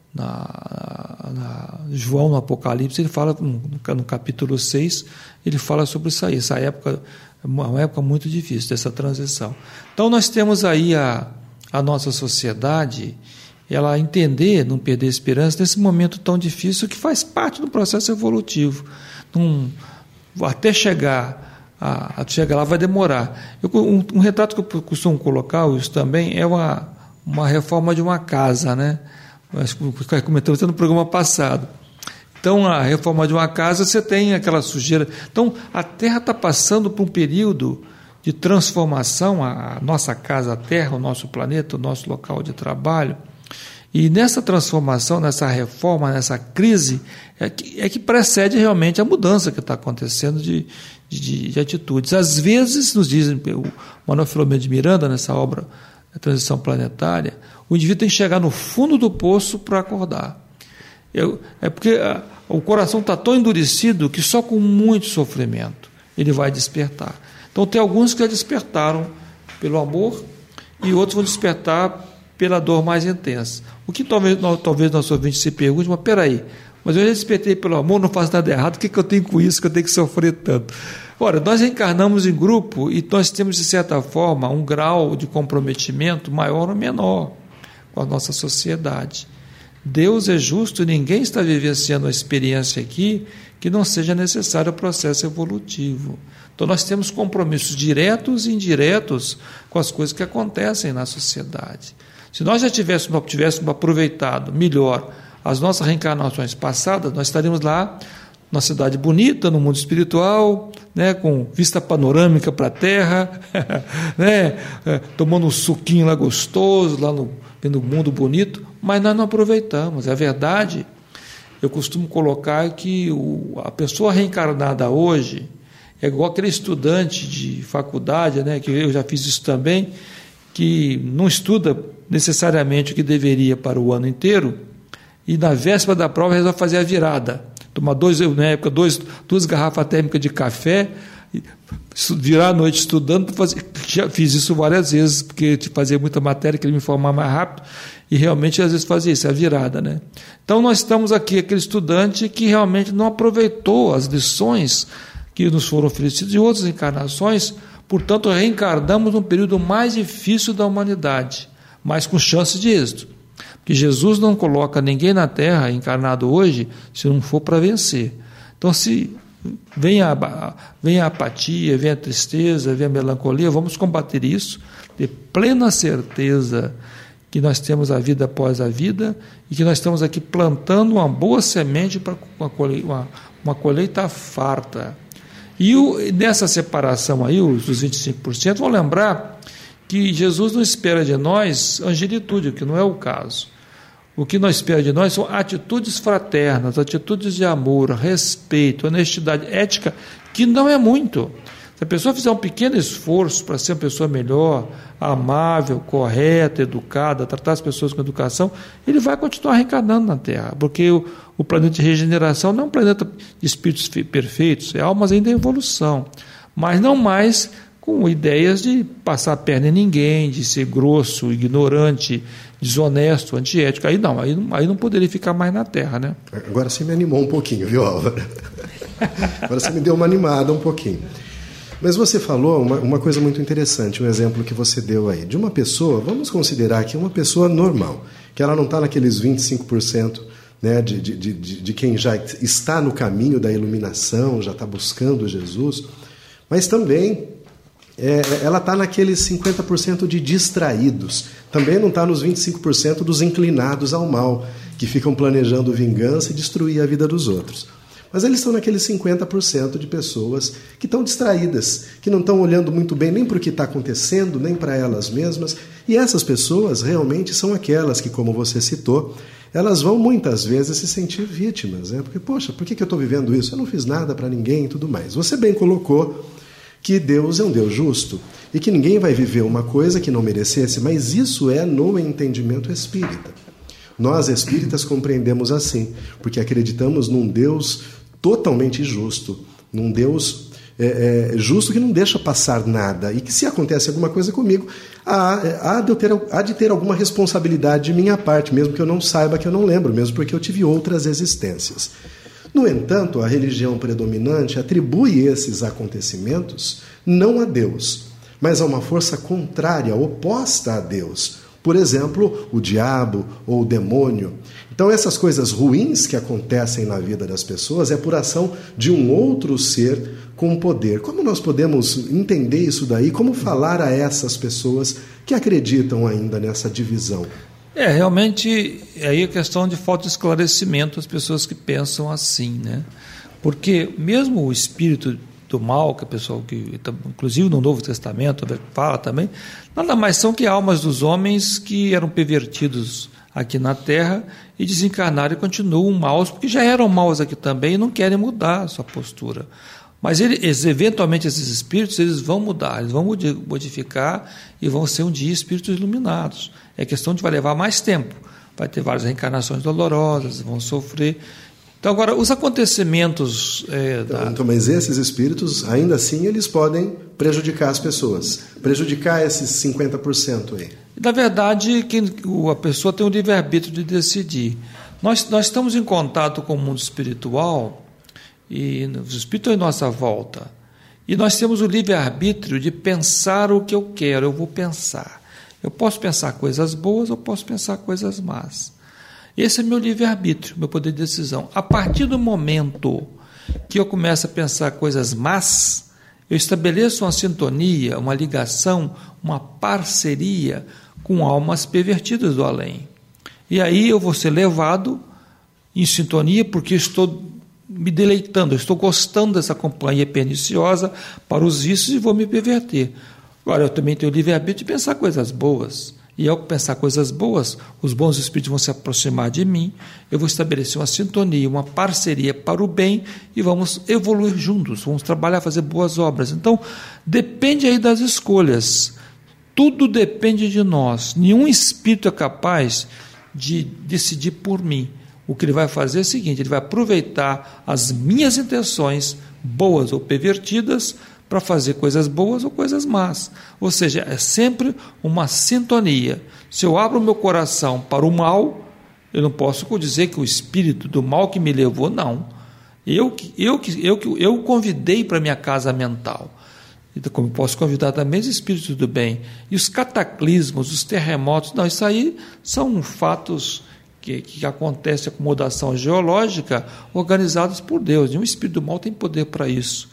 S2: João, no Apocalipse, ele fala, no capítulo 6, ele fala sobre isso aí. Essa época é uma época muito difícil, dessa transição. Então, nós temos aí a nossa sociedade, ela entender, não perder a esperança nesse momento tão difícil que faz parte do processo evolutivo. Até chegar lá vai demorar. Um retrato que eu costumo colocar, isso também, é uma reforma de uma casa, né? Comentamos no programa passado. Então, a reforma de uma casa, você tem aquela sujeira. Então, a Terra está passando por um período de transformação, a nossa casa, a Terra, o nosso planeta, o nosso local de trabalho. E nessa transformação, nessa reforma, nessa crise, é que precede realmente a mudança que está acontecendo de atitudes. Às vezes, nos dizem, o Manuel Filomeno de Miranda, nessa obra, A Transição Planetária, o indivíduo tem que chegar no fundo do poço para acordar. É porque o coração está tão endurecido que só com muito sofrimento ele vai despertar. Então, tem alguns que já despertaram pelo amor e outros vão despertar pela dor mais intensa. O que talvez nosso ouvinte se pergunte, mas peraí, mas eu já despertei pelo amor, não faço nada errado, o que eu tenho com isso, que eu tenho que sofrer tanto? Ora, nós reencarnamos em grupo e nós temos, de certa forma, um grau de comprometimento maior ou menor com a nossa sociedade. Deus é justo, ninguém está vivenciando uma experiência aqui que não seja necessário o processo evolutivo. Então nós temos compromissos diretos e indiretos com as coisas que acontecem na sociedade. Se nós já tivéssemos aproveitado melhor as nossas reencarnações passadas, nós estaríamos lá numa cidade bonita, no mundo espiritual, né, com vista panorâmica para a Terra, né, tomando um suquinho lá gostoso, lá vendo o mundo bonito, mas nós não aproveitamos. É verdade, eu costumo colocar que a pessoa reencarnada hoje é igual aquele estudante de faculdade, né, que eu já fiz isso também, que não estuda necessariamente o que deveria para o ano inteiro, e na véspera da prova resolve fazer a virada. Tomar na época, duas garrafas térmicas de café, virar a noite estudando. Já fiz isso várias vezes, porque fazia muita matéria, queria me informar mais rápido, e realmente às vezes fazia isso, a virada, né? Então nós estamos aqui, aquele estudante que realmente não aproveitou as lições que nos foram oferecidas em outras encarnações, portanto reencarnamos num período mais difícil da humanidade, mas com chance de êxito. Porque Jesus não coloca ninguém na Terra encarnado hoje se não for para vencer. Então, se vem a apatia, vem a tristeza, vem a melancolia, vamos combater isso, ter plena certeza que nós temos a vida após a vida e que nós estamos aqui plantando uma boa semente para uma colheita farta. E nessa separação aí, os 25%, vão lembrar que Jesus não espera de nós angelitude, o que não é o caso. O que nós espera de nós são atitudes fraternas, atitudes de amor, respeito, honestidade, ética, que não é muito. Se a pessoa fizer um pequeno esforço para ser uma pessoa melhor, amável, correta, educada, tratar as pessoas com educação, ele vai continuar reencarnando na Terra, porque o planeta de regeneração não é um planeta de espíritos perfeitos, é almas ainda em evolução, mas não mais com ideias de passar a perna em ninguém, de ser grosso, ignorante, desonesto, antiético. Aí não poderia ficar mais na Terra, né?
S1: Agora você me animou um pouquinho, viu, Álvaro? Agora você me deu uma animada um pouquinho. Mas você falou uma coisa muito interessante, um exemplo que você deu aí, de uma pessoa, vamos considerar que uma pessoa normal, que ela não está naqueles 25%, né, de quem já está no caminho da iluminação, já está buscando Jesus, mas também ela está naqueles 50% de distraídos, também não está nos 25% dos inclinados ao mal, que ficam planejando vingança e destruir a vida dos outros. Mas eles estão naqueles 50% de pessoas que estão distraídas, que não estão olhando muito bem nem para o que está acontecendo, nem para elas mesmas. E essas pessoas realmente são aquelas que, como você citou, elas vão muitas vezes se sentir vítimas, né? Porque, poxa, por que eu estou vivendo isso? Eu não fiz nada para ninguém e tudo mais. Você bem colocou que Deus é um Deus justo e que ninguém vai viver uma coisa que não merecesse, mas isso é no entendimento espírita. Nós, espíritas, compreendemos assim, porque acreditamos num Deus totalmente justo, num Deus justo que não deixa passar nada, e que se acontece alguma coisa comigo, há de ter alguma responsabilidade de minha parte, mesmo que eu não saiba, que eu não lembro, mesmo porque eu tive outras existências. No entanto, a religião predominante atribui esses acontecimentos não a Deus, mas a uma força contrária, oposta a Deus. Por exemplo, o diabo ou o demônio. Então, essas coisas ruins que acontecem na vida das pessoas é por ação de um outro ser com poder. Como nós podemos entender isso daí? Como falar a essas pessoas que acreditam ainda nessa divisão?
S2: Realmente, aí é questão de falta de esclarecimento as pessoas que pensam assim, né? Porque mesmo o espírito do mal, que a pessoa, inclusive no Novo Testamento fala também, nada mais são que almas dos homens que eram pervertidos aqui na Terra e desencarnaram e continuam maus, porque já eram maus aqui também e não querem mudar a sua postura. Mas eventualmente esses espíritos eles vão mudar, eles vão modificar e vão ser um dia espíritos iluminados. É questão de vai levar mais tempo, vai ter várias reencarnações dolorosas, vão sofrer. Então, agora, os acontecimentos...
S1: Então, mas esses espíritos, ainda assim, eles podem prejudicar as pessoas, prejudicar esses 50% aí.
S2: Na verdade, a pessoa tem o livre-arbítrio de decidir. Nós estamos em contato com o mundo espiritual e os espíritos em nossa volta. E nós temos o livre-arbítrio de pensar o que eu quero, eu vou pensar. Eu posso pensar coisas boas, eu posso pensar coisas más. Esse é meu livre-arbítrio, meu poder de decisão. A partir do momento que eu começo a pensar coisas más, eu estabeleço uma sintonia, uma ligação, uma parceria com almas pervertidas do além. E aí eu vou ser levado em sintonia porque estou me deleitando, eu estou gostando dessa companhia perniciosa para os vícios e vou me perverter. Agora, eu também tenho o livre-arbítrio de pensar coisas boas. E ao pensar coisas boas, os bons espíritos vão se aproximar de mim, eu vou estabelecer uma sintonia, uma parceria para o bem e vamos evoluir juntos, vamos trabalhar, fazer boas obras. Então, depende aí das escolhas. Tudo depende de nós. Nenhum espírito é capaz de decidir por mim. O que ele vai fazer é o seguinte: ele vai aproveitar as minhas intenções, boas ou pervertidas, para fazer coisas boas ou coisas más. Ou seja, é sempre uma sintonia. Se eu abro o meu coração para o mal, eu não posso dizer que o espírito do mal que me levou, não. Eu convidei para a minha casa mental. Então, como posso convidar também os espíritos do bem. E os cataclismos, os terremotos, não, isso aí são fatos que acontecem, acomodação geológica, organizados por Deus. E o espírito do mal tem poder para isso.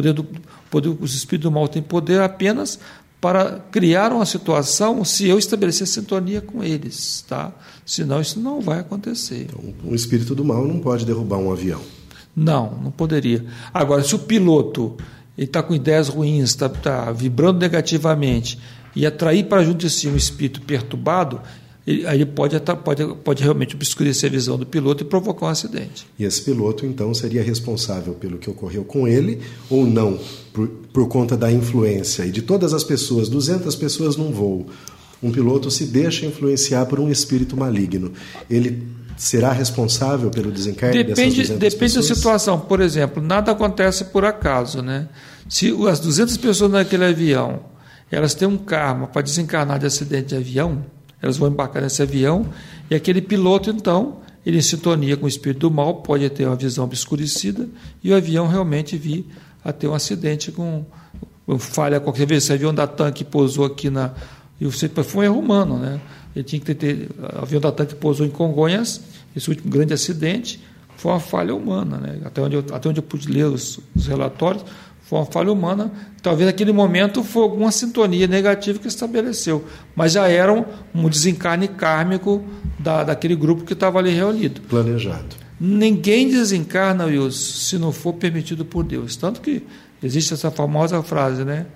S2: Os espíritos do mal têm poder apenas para criar uma situação se eu estabelecer sintonia com eles, tá? Senão isso não vai acontecer.
S1: Então, um espírito do mal não pode derrubar um avião.
S2: Não poderia. Agora, se o piloto está com ideias ruins, está vibrando negativamente e atrair para junto de si um espírito perturbado, aí pode realmente obscurecer a visão do piloto e provocar um acidente.
S1: E esse piloto, então, seria responsável pelo que ocorreu com ele ou não, por conta da influência? E de todas as pessoas, 200 pessoas num voo, um piloto se deixa influenciar por um espírito maligno. Ele será responsável pelo desencarne dessas 200 pessoas?
S2: Depende da situação. Por exemplo, nada acontece por acaso, né? Se as 200 pessoas naquele avião, elas têm um karma para desencarnar de acidente de avião, elas vão embarcar nesse avião, e aquele piloto, então, ele em sintonia com o espírito do mal, pode ter uma visão obscurecida, e o avião realmente vir a ter um acidente com falha qualquer vez. Esse avião da TAM que pousou aqui e foi um erro humano, né? Ele tinha que ter o avião da TAM que pousou em Congonhas, esse último grande acidente, foi uma falha humana, né? Até onde eu pude ler os relatórios, foi uma falha humana. Talvez naquele momento foi alguma sintonia negativa que estabeleceu, mas já era um desencarne kármico daquele grupo que estava ali reunido.
S1: Planejado.
S2: Ninguém desencarna, Wilson, se não for permitido por Deus. Tanto que existe essa famosa frase, né?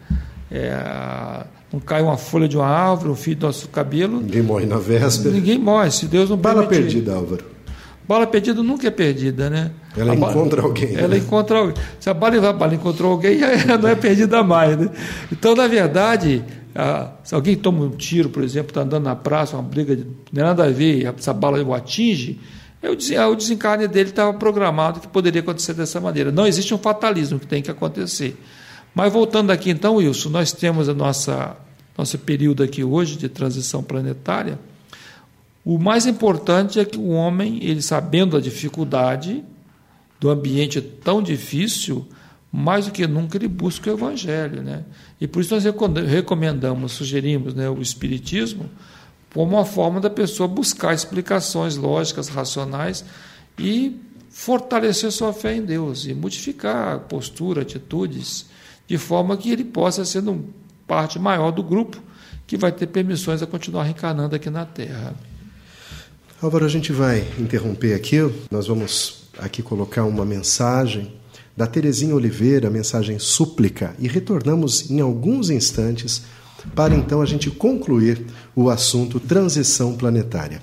S2: Não cai uma folha de uma árvore, um fio do nosso cabelo.
S1: Ninguém morre na véspera.
S2: Ninguém morre, se Deus não permitir.
S1: Bala perdida, Álvaro.
S2: Bala perdida nunca é perdida, né?
S1: Ela encontra alguém.
S2: Ela encontra alguém. Se a bala encontrou alguém, já não é perdida mais, né? Então, na verdade, se alguém toma um tiro, por exemplo, está andando na praça, uma briga, não tem nada a ver, essa bala o atinge, o desencarne dele estava programado que poderia acontecer dessa maneira. Não existe um fatalismo que tem que acontecer. Mas voltando aqui então, Wilson, nós temos nosso período aqui hoje de transição planetária. O mais importante é que o homem, ele sabendo a dificuldade do ambiente tão difícil, mais do que nunca ele busca o Evangelho, né? E por isso nós recomendamos, sugerimos, né, o Espiritismo como uma forma da pessoa buscar explicações lógicas, racionais e fortalecer sua fé em Deus e modificar a postura, atitudes, de forma que ele possa ser parte maior do grupo que vai ter permissões a continuar reencarnando aqui na Terra.
S1: Álvaro, a gente vai interromper aqui, nós vamos aqui colocar uma mensagem da Terezinha Oliveira, mensagem súplica, e retornamos em alguns instantes para então a gente concluir o assunto transição planetária.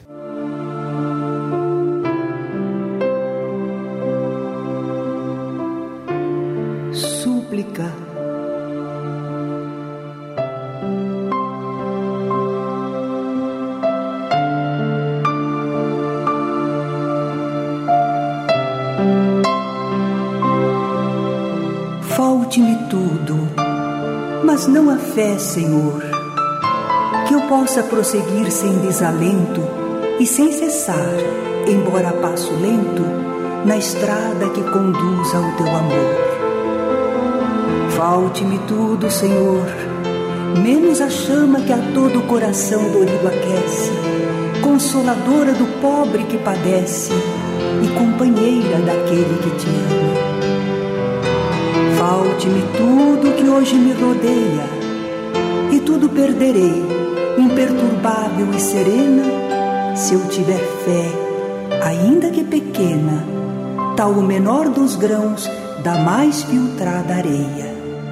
S3: Súplica. Falte-me tudo, mas não a fé, Senhor, que eu possa prosseguir sem desalento e sem cessar, embora a passo lento, na estrada que conduz ao teu amor. Falte-me tudo, Senhor, menos a chama que a todo o coração dorido aquece, consoladora do pobre que padece e companheira daquele que te ama. Falte-me tudo que hoje me rodeia, e tudo perderei, imperturbável e serena, se eu tiver fé, ainda que pequena, tal o menor dos grãos da mais filtrada areia.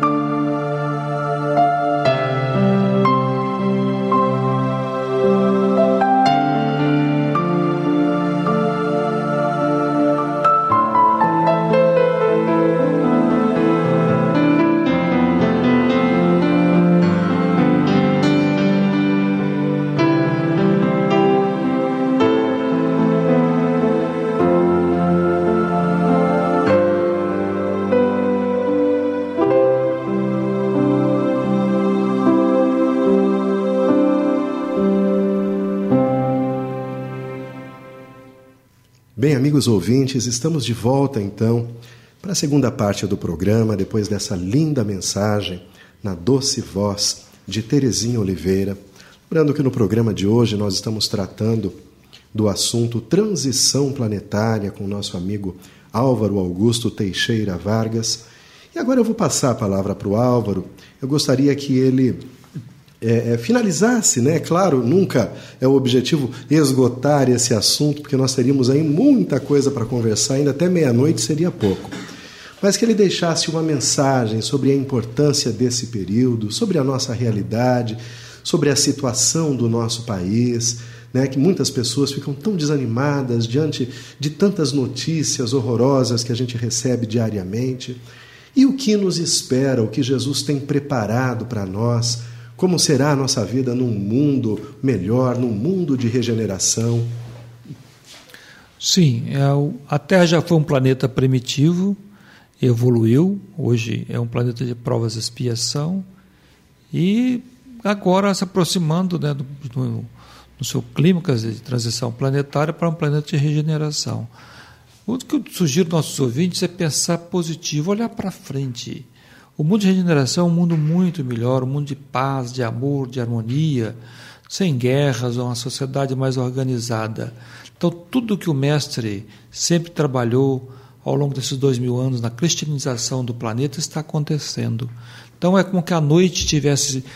S1: Bem, amigos ouvintes, estamos de volta então para a segunda parte do programa, depois dessa linda mensagem na doce voz de Terezinha Oliveira. Lembrando que no programa de hoje nós estamos tratando do assunto transição planetária com o nosso amigo Álvaro Augusto Teixeira Vargas. E agora eu vou passar a palavra para o Álvaro. Eu gostaria que ele finalizasse, né? Claro, nunca é o objetivo esgotar esse assunto, porque nós teríamos aí muita coisa para conversar, ainda até meia-noite seria pouco. Mas que ele deixasse uma mensagem sobre a importância desse período, sobre a nossa realidade, sobre a situação do nosso país, né? Que muitas pessoas ficam tão desanimadas diante de tantas notícias horrorosas que a gente recebe diariamente. E o que nos espera, o que Jesus tem preparado para nós. Como será a nossa vida num mundo melhor, num mundo de regeneração?
S2: Sim, a Terra já foi um planeta primitivo, evoluiu, hoje é um planeta de provas e expiação, e agora se aproximando, né, no seu clímax de transição planetária para um planeta de regeneração. O que eu sugiro aos nossos ouvintes é pensar positivo, olhar para frente. O mundo de regeneração é um mundo muito melhor, um mundo de paz, de amor, de harmonia, sem guerras, uma sociedade mais organizada. Então, tudo que o Mestre sempre trabalhou ao longo desses 2000 anos na cristianização do planeta está acontecendo. Então, é como que a noite estivesse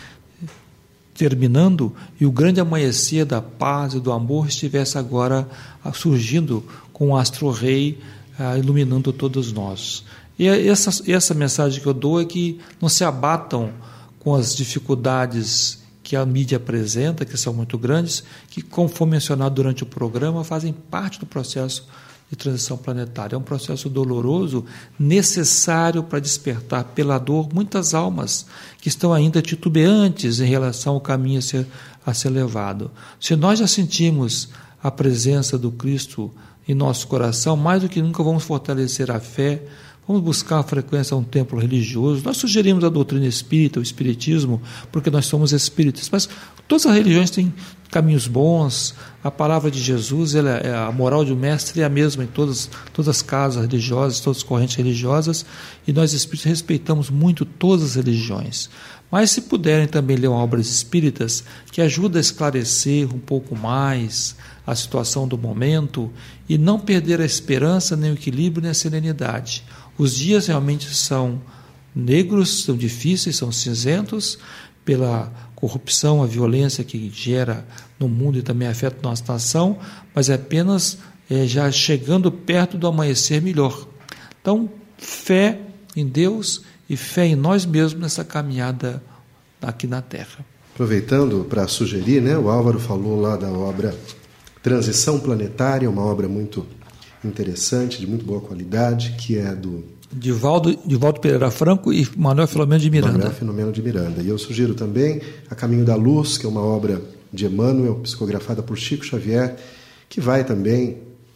S2: terminando e o grande amanhecer da paz e do amor estivesse agora surgindo com o astro-rei iluminando todos nós. E essa mensagem que eu dou é que não se abatam com as dificuldades que a mídia apresenta, que são muito grandes, que, como foi mencionado durante o programa, fazem parte do processo de transição planetária. É um processo doloroso, necessário para despertar pela dor muitas almas que estão ainda titubeantes em relação ao caminho a ser levado. Se nós já sentimos a presença do Cristo em nosso coração, mais do que nunca vamos fortalecer a fé. Vamos buscar a frequência a um templo religioso. Nós sugerimos a doutrina espírita, o espiritismo, porque nós somos espíritas. Mas todas as religiões têm caminhos bons. A palavra de Jesus, a moral de um mestre é a mesma em todas as casas religiosas, todas as correntes religiosas. E nós espíritas respeitamos muito todas as religiões. Mas se puderem também ler obras espíritas que ajudam a esclarecer um pouco mais a situação do momento e não perder a esperança, nem o equilíbrio, nem a serenidade. Os dias realmente são negros, são difíceis, são cinzentos, pela corrupção, a violência que gera no mundo e também afeta a nossa nação, mas é apenas já chegando perto do amanhecer melhor. Então, fé em Deus e fé em nós mesmos nessa caminhada aqui na Terra.
S1: Aproveitando para sugerir, né, o Álvaro falou lá da obra Transição Planetária, uma obra muito interessante, de muito boa qualidade, que é do
S2: Divaldo Pereira Franco e Manuel Filomeno de Miranda.
S1: Manuel Filomeno de Miranda. E eu sugiro também A Caminho da Luz, que é uma obra de Emmanuel, psicografada por Chico Xavier, que vai também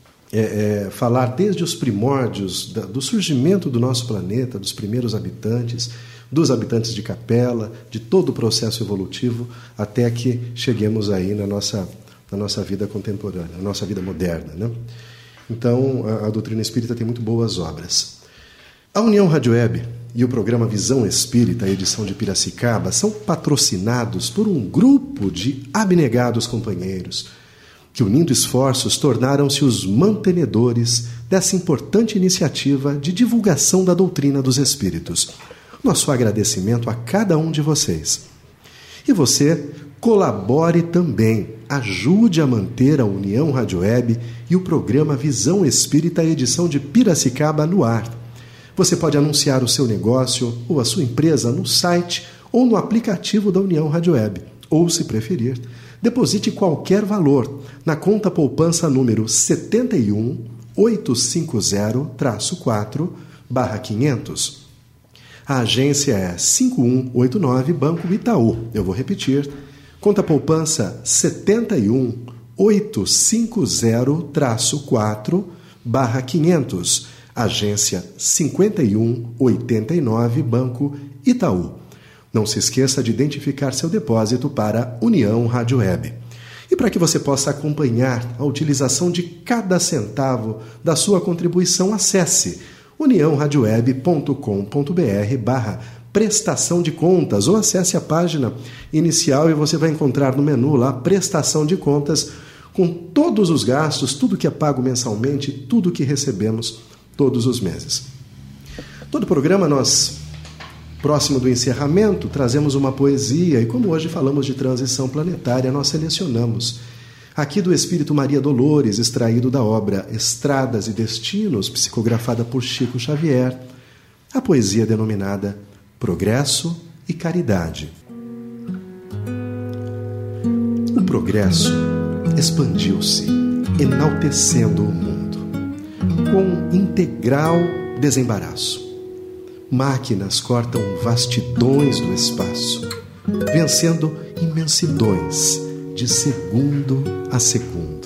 S1: falar desde os primórdios do surgimento do nosso planeta, dos primeiros habitantes, dos habitantes de Capela, de todo o processo evolutivo, até que cheguemos aí na nossa vida contemporânea, na nossa vida moderna, né? Então, a doutrina espírita tem muito boas obras. A União Rádio Web e o programa Visão Espírita, a edição de Piracicaba, são patrocinados por um grupo de abnegados companheiros. que, unindo esforços, tornaram-se os mantenedores dessa importante iniciativa de divulgação da doutrina dos Espíritos. Nosso agradecimento a cada um de vocês. E você, colabore também, ajude a manter a União Rádio Web e o programa Visão Espírita, edição de Piracicaba, no ar. Você pode anunciar o seu negócio ou a sua empresa no site ou no aplicativo da União Rádio Web. Ou, se preferir, deposite qualquer valor na conta poupança número 71850-4/500. A agência é 5189 Banco Itaú. Eu vou repetir. Conta poupança 71850-4/500. Agência 5189 Banco Itaú. Não se esqueça de identificar seu depósito para União Rádio Web. E para que você possa acompanhar a utilização de cada centavo da sua contribuição, acesse uniãoradioweb.com.br/prestação de contas ou acesse a página inicial e você vai encontrar no menu lá prestação de contas com todos os gastos, tudo que é pago mensalmente, tudo que recebemos todos os meses. Todo programa nós, próximo do encerramento, trazemos uma poesia e como hoje falamos de transição planetária, nós selecionamos aqui do Espírito Maria Dolores, extraído da obra Estradas e Destinos, psicografada por Chico Xavier, a poesia denominada Progresso e Caridade. O progresso expandiu-se, enaltecendo o mundo, com integral desembaraço. Máquinas cortam vastidões do espaço, vencendo imensidões de segundo a segundo.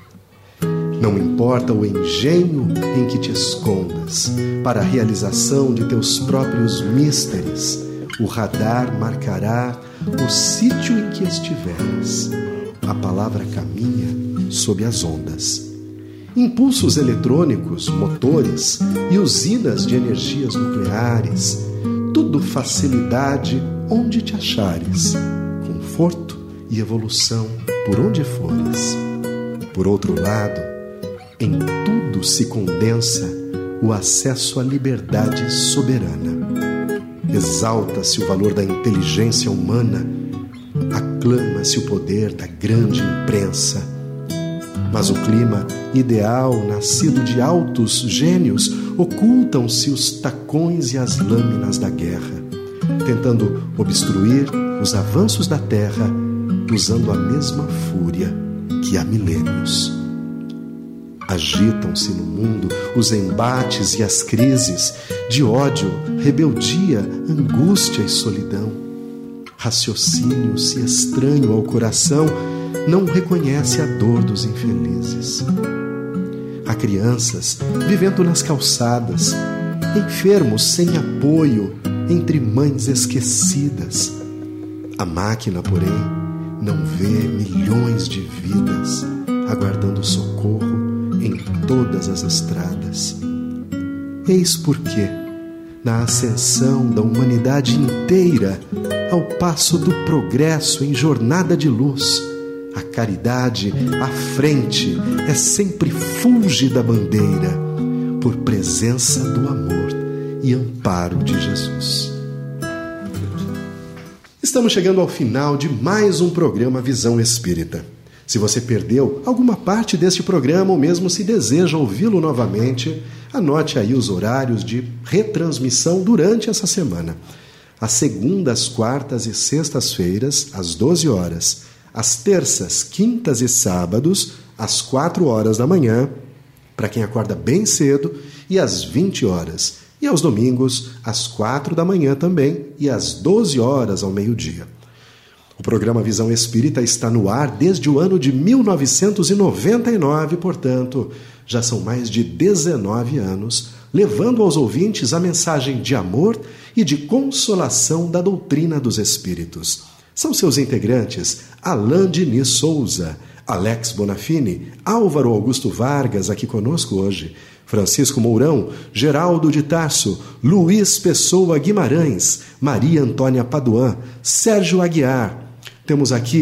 S1: Não importa o engenho em que te escondas, para a realização de teus próprios místeres, o radar marcará o sítio em que estiveres. A palavra caminha sob as ondas. Impulsos eletrônicos, motores e usinas de energias nucleares, tudo facilidade onde te achares, conforto e evolução por onde fores. Por outro lado, em tudo se condensa o acesso à liberdade soberana. Exalta-se o valor da inteligência humana, aclama-se o poder da grande imprensa. Mas o clima ideal, nascido de altos gênios, ocultam-se os tacões e as lâminas da guerra, tentando obstruir os avanços da terra, usando a mesma fúria que há milênios. Agitam-se no mundo os embates e as crises de ódio, rebeldia, angústia e solidão. Raciocínio se estranho ao coração não reconhece a dor dos infelizes. Há crianças vivendo nas calçadas, enfermos sem apoio, entre mães esquecidas. A máquina, porém, não vê milhões de vidas aguardando socorro em todas as estradas. Eis porque, na ascensão da humanidade inteira, ao passo do progresso em jornada de luz, a caridade à frente é sempre fúlgida bandeira, por presença do amor e amparo de Jesus. Estamos chegando ao final de mais um programa Visão Espírita. Se você perdeu alguma parte deste programa ou mesmo se deseja ouvi-lo novamente, anote aí os horários de retransmissão durante essa semana. Às segundas, quartas e sextas-feiras, às 12 horas. Às terças, quintas e sábados, às 4 horas da manhã, para quem acorda bem cedo, e às 20 horas. E aos domingos, às 4 da manhã também, e às 12 horas ao meio-dia. O programa Visão Espírita está no ar desde o ano de 1999, portanto, já são mais de 19 anos, levando aos ouvintes a mensagem de amor e de consolação da doutrina dos Espíritos. São seus integrantes Alain Diniz Souza, Alex Bonafini, Álvaro Augusto Vargas, aqui conosco hoje, Francisco Mourão, Geraldo de Tarso, Luiz Pessoa Guimarães, Maria Antônia Paduan, Sérgio Aguiar. Temos aqui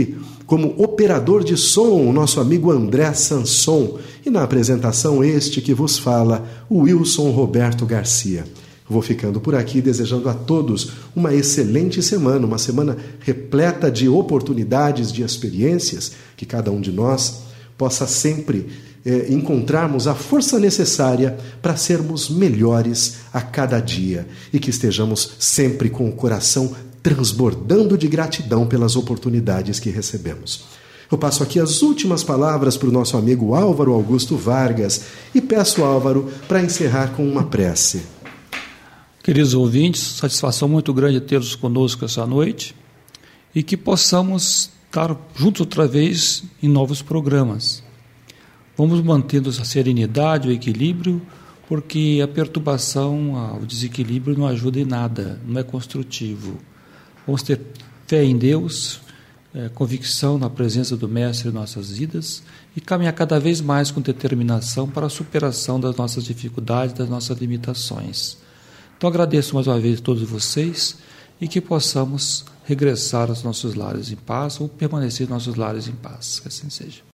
S1: como operador de som, o nosso amigo André Sanson, e na apresentação este que vos fala, o Wilson Roberto Garcia. Vou ficando por aqui desejando a todos uma excelente semana, uma semana repleta de oportunidades, de experiências, que cada um de nós possa sempre encontrarmos a força necessária para sermos melhores a cada dia e que estejamos sempre com o coração transbordando de gratidão pelas oportunidades que recebemos. Eu passo aqui as últimas palavras para o nosso amigo Álvaro Augusto Vargas e peço, Álvaro, para encerrar com uma prece.
S2: Queridos ouvintes, satisfação muito grande tê-los conosco essa noite e que possamos estar juntos outra vez em novos programas. Vamos mantendo a serenidade, o equilíbrio, porque a perturbação, o desequilíbrio não ajuda em nada, não é construtivo. Vamos ter fé em Deus, convicção na presença do Mestre em nossas vidas e caminhar cada vez mais com determinação para a superação das nossas dificuldades, das nossas limitações. Então agradeço mais uma vez a todos vocês e que possamos regressar aos nossos lares em paz ou permanecer nos nossos lares em paz. Que assim seja.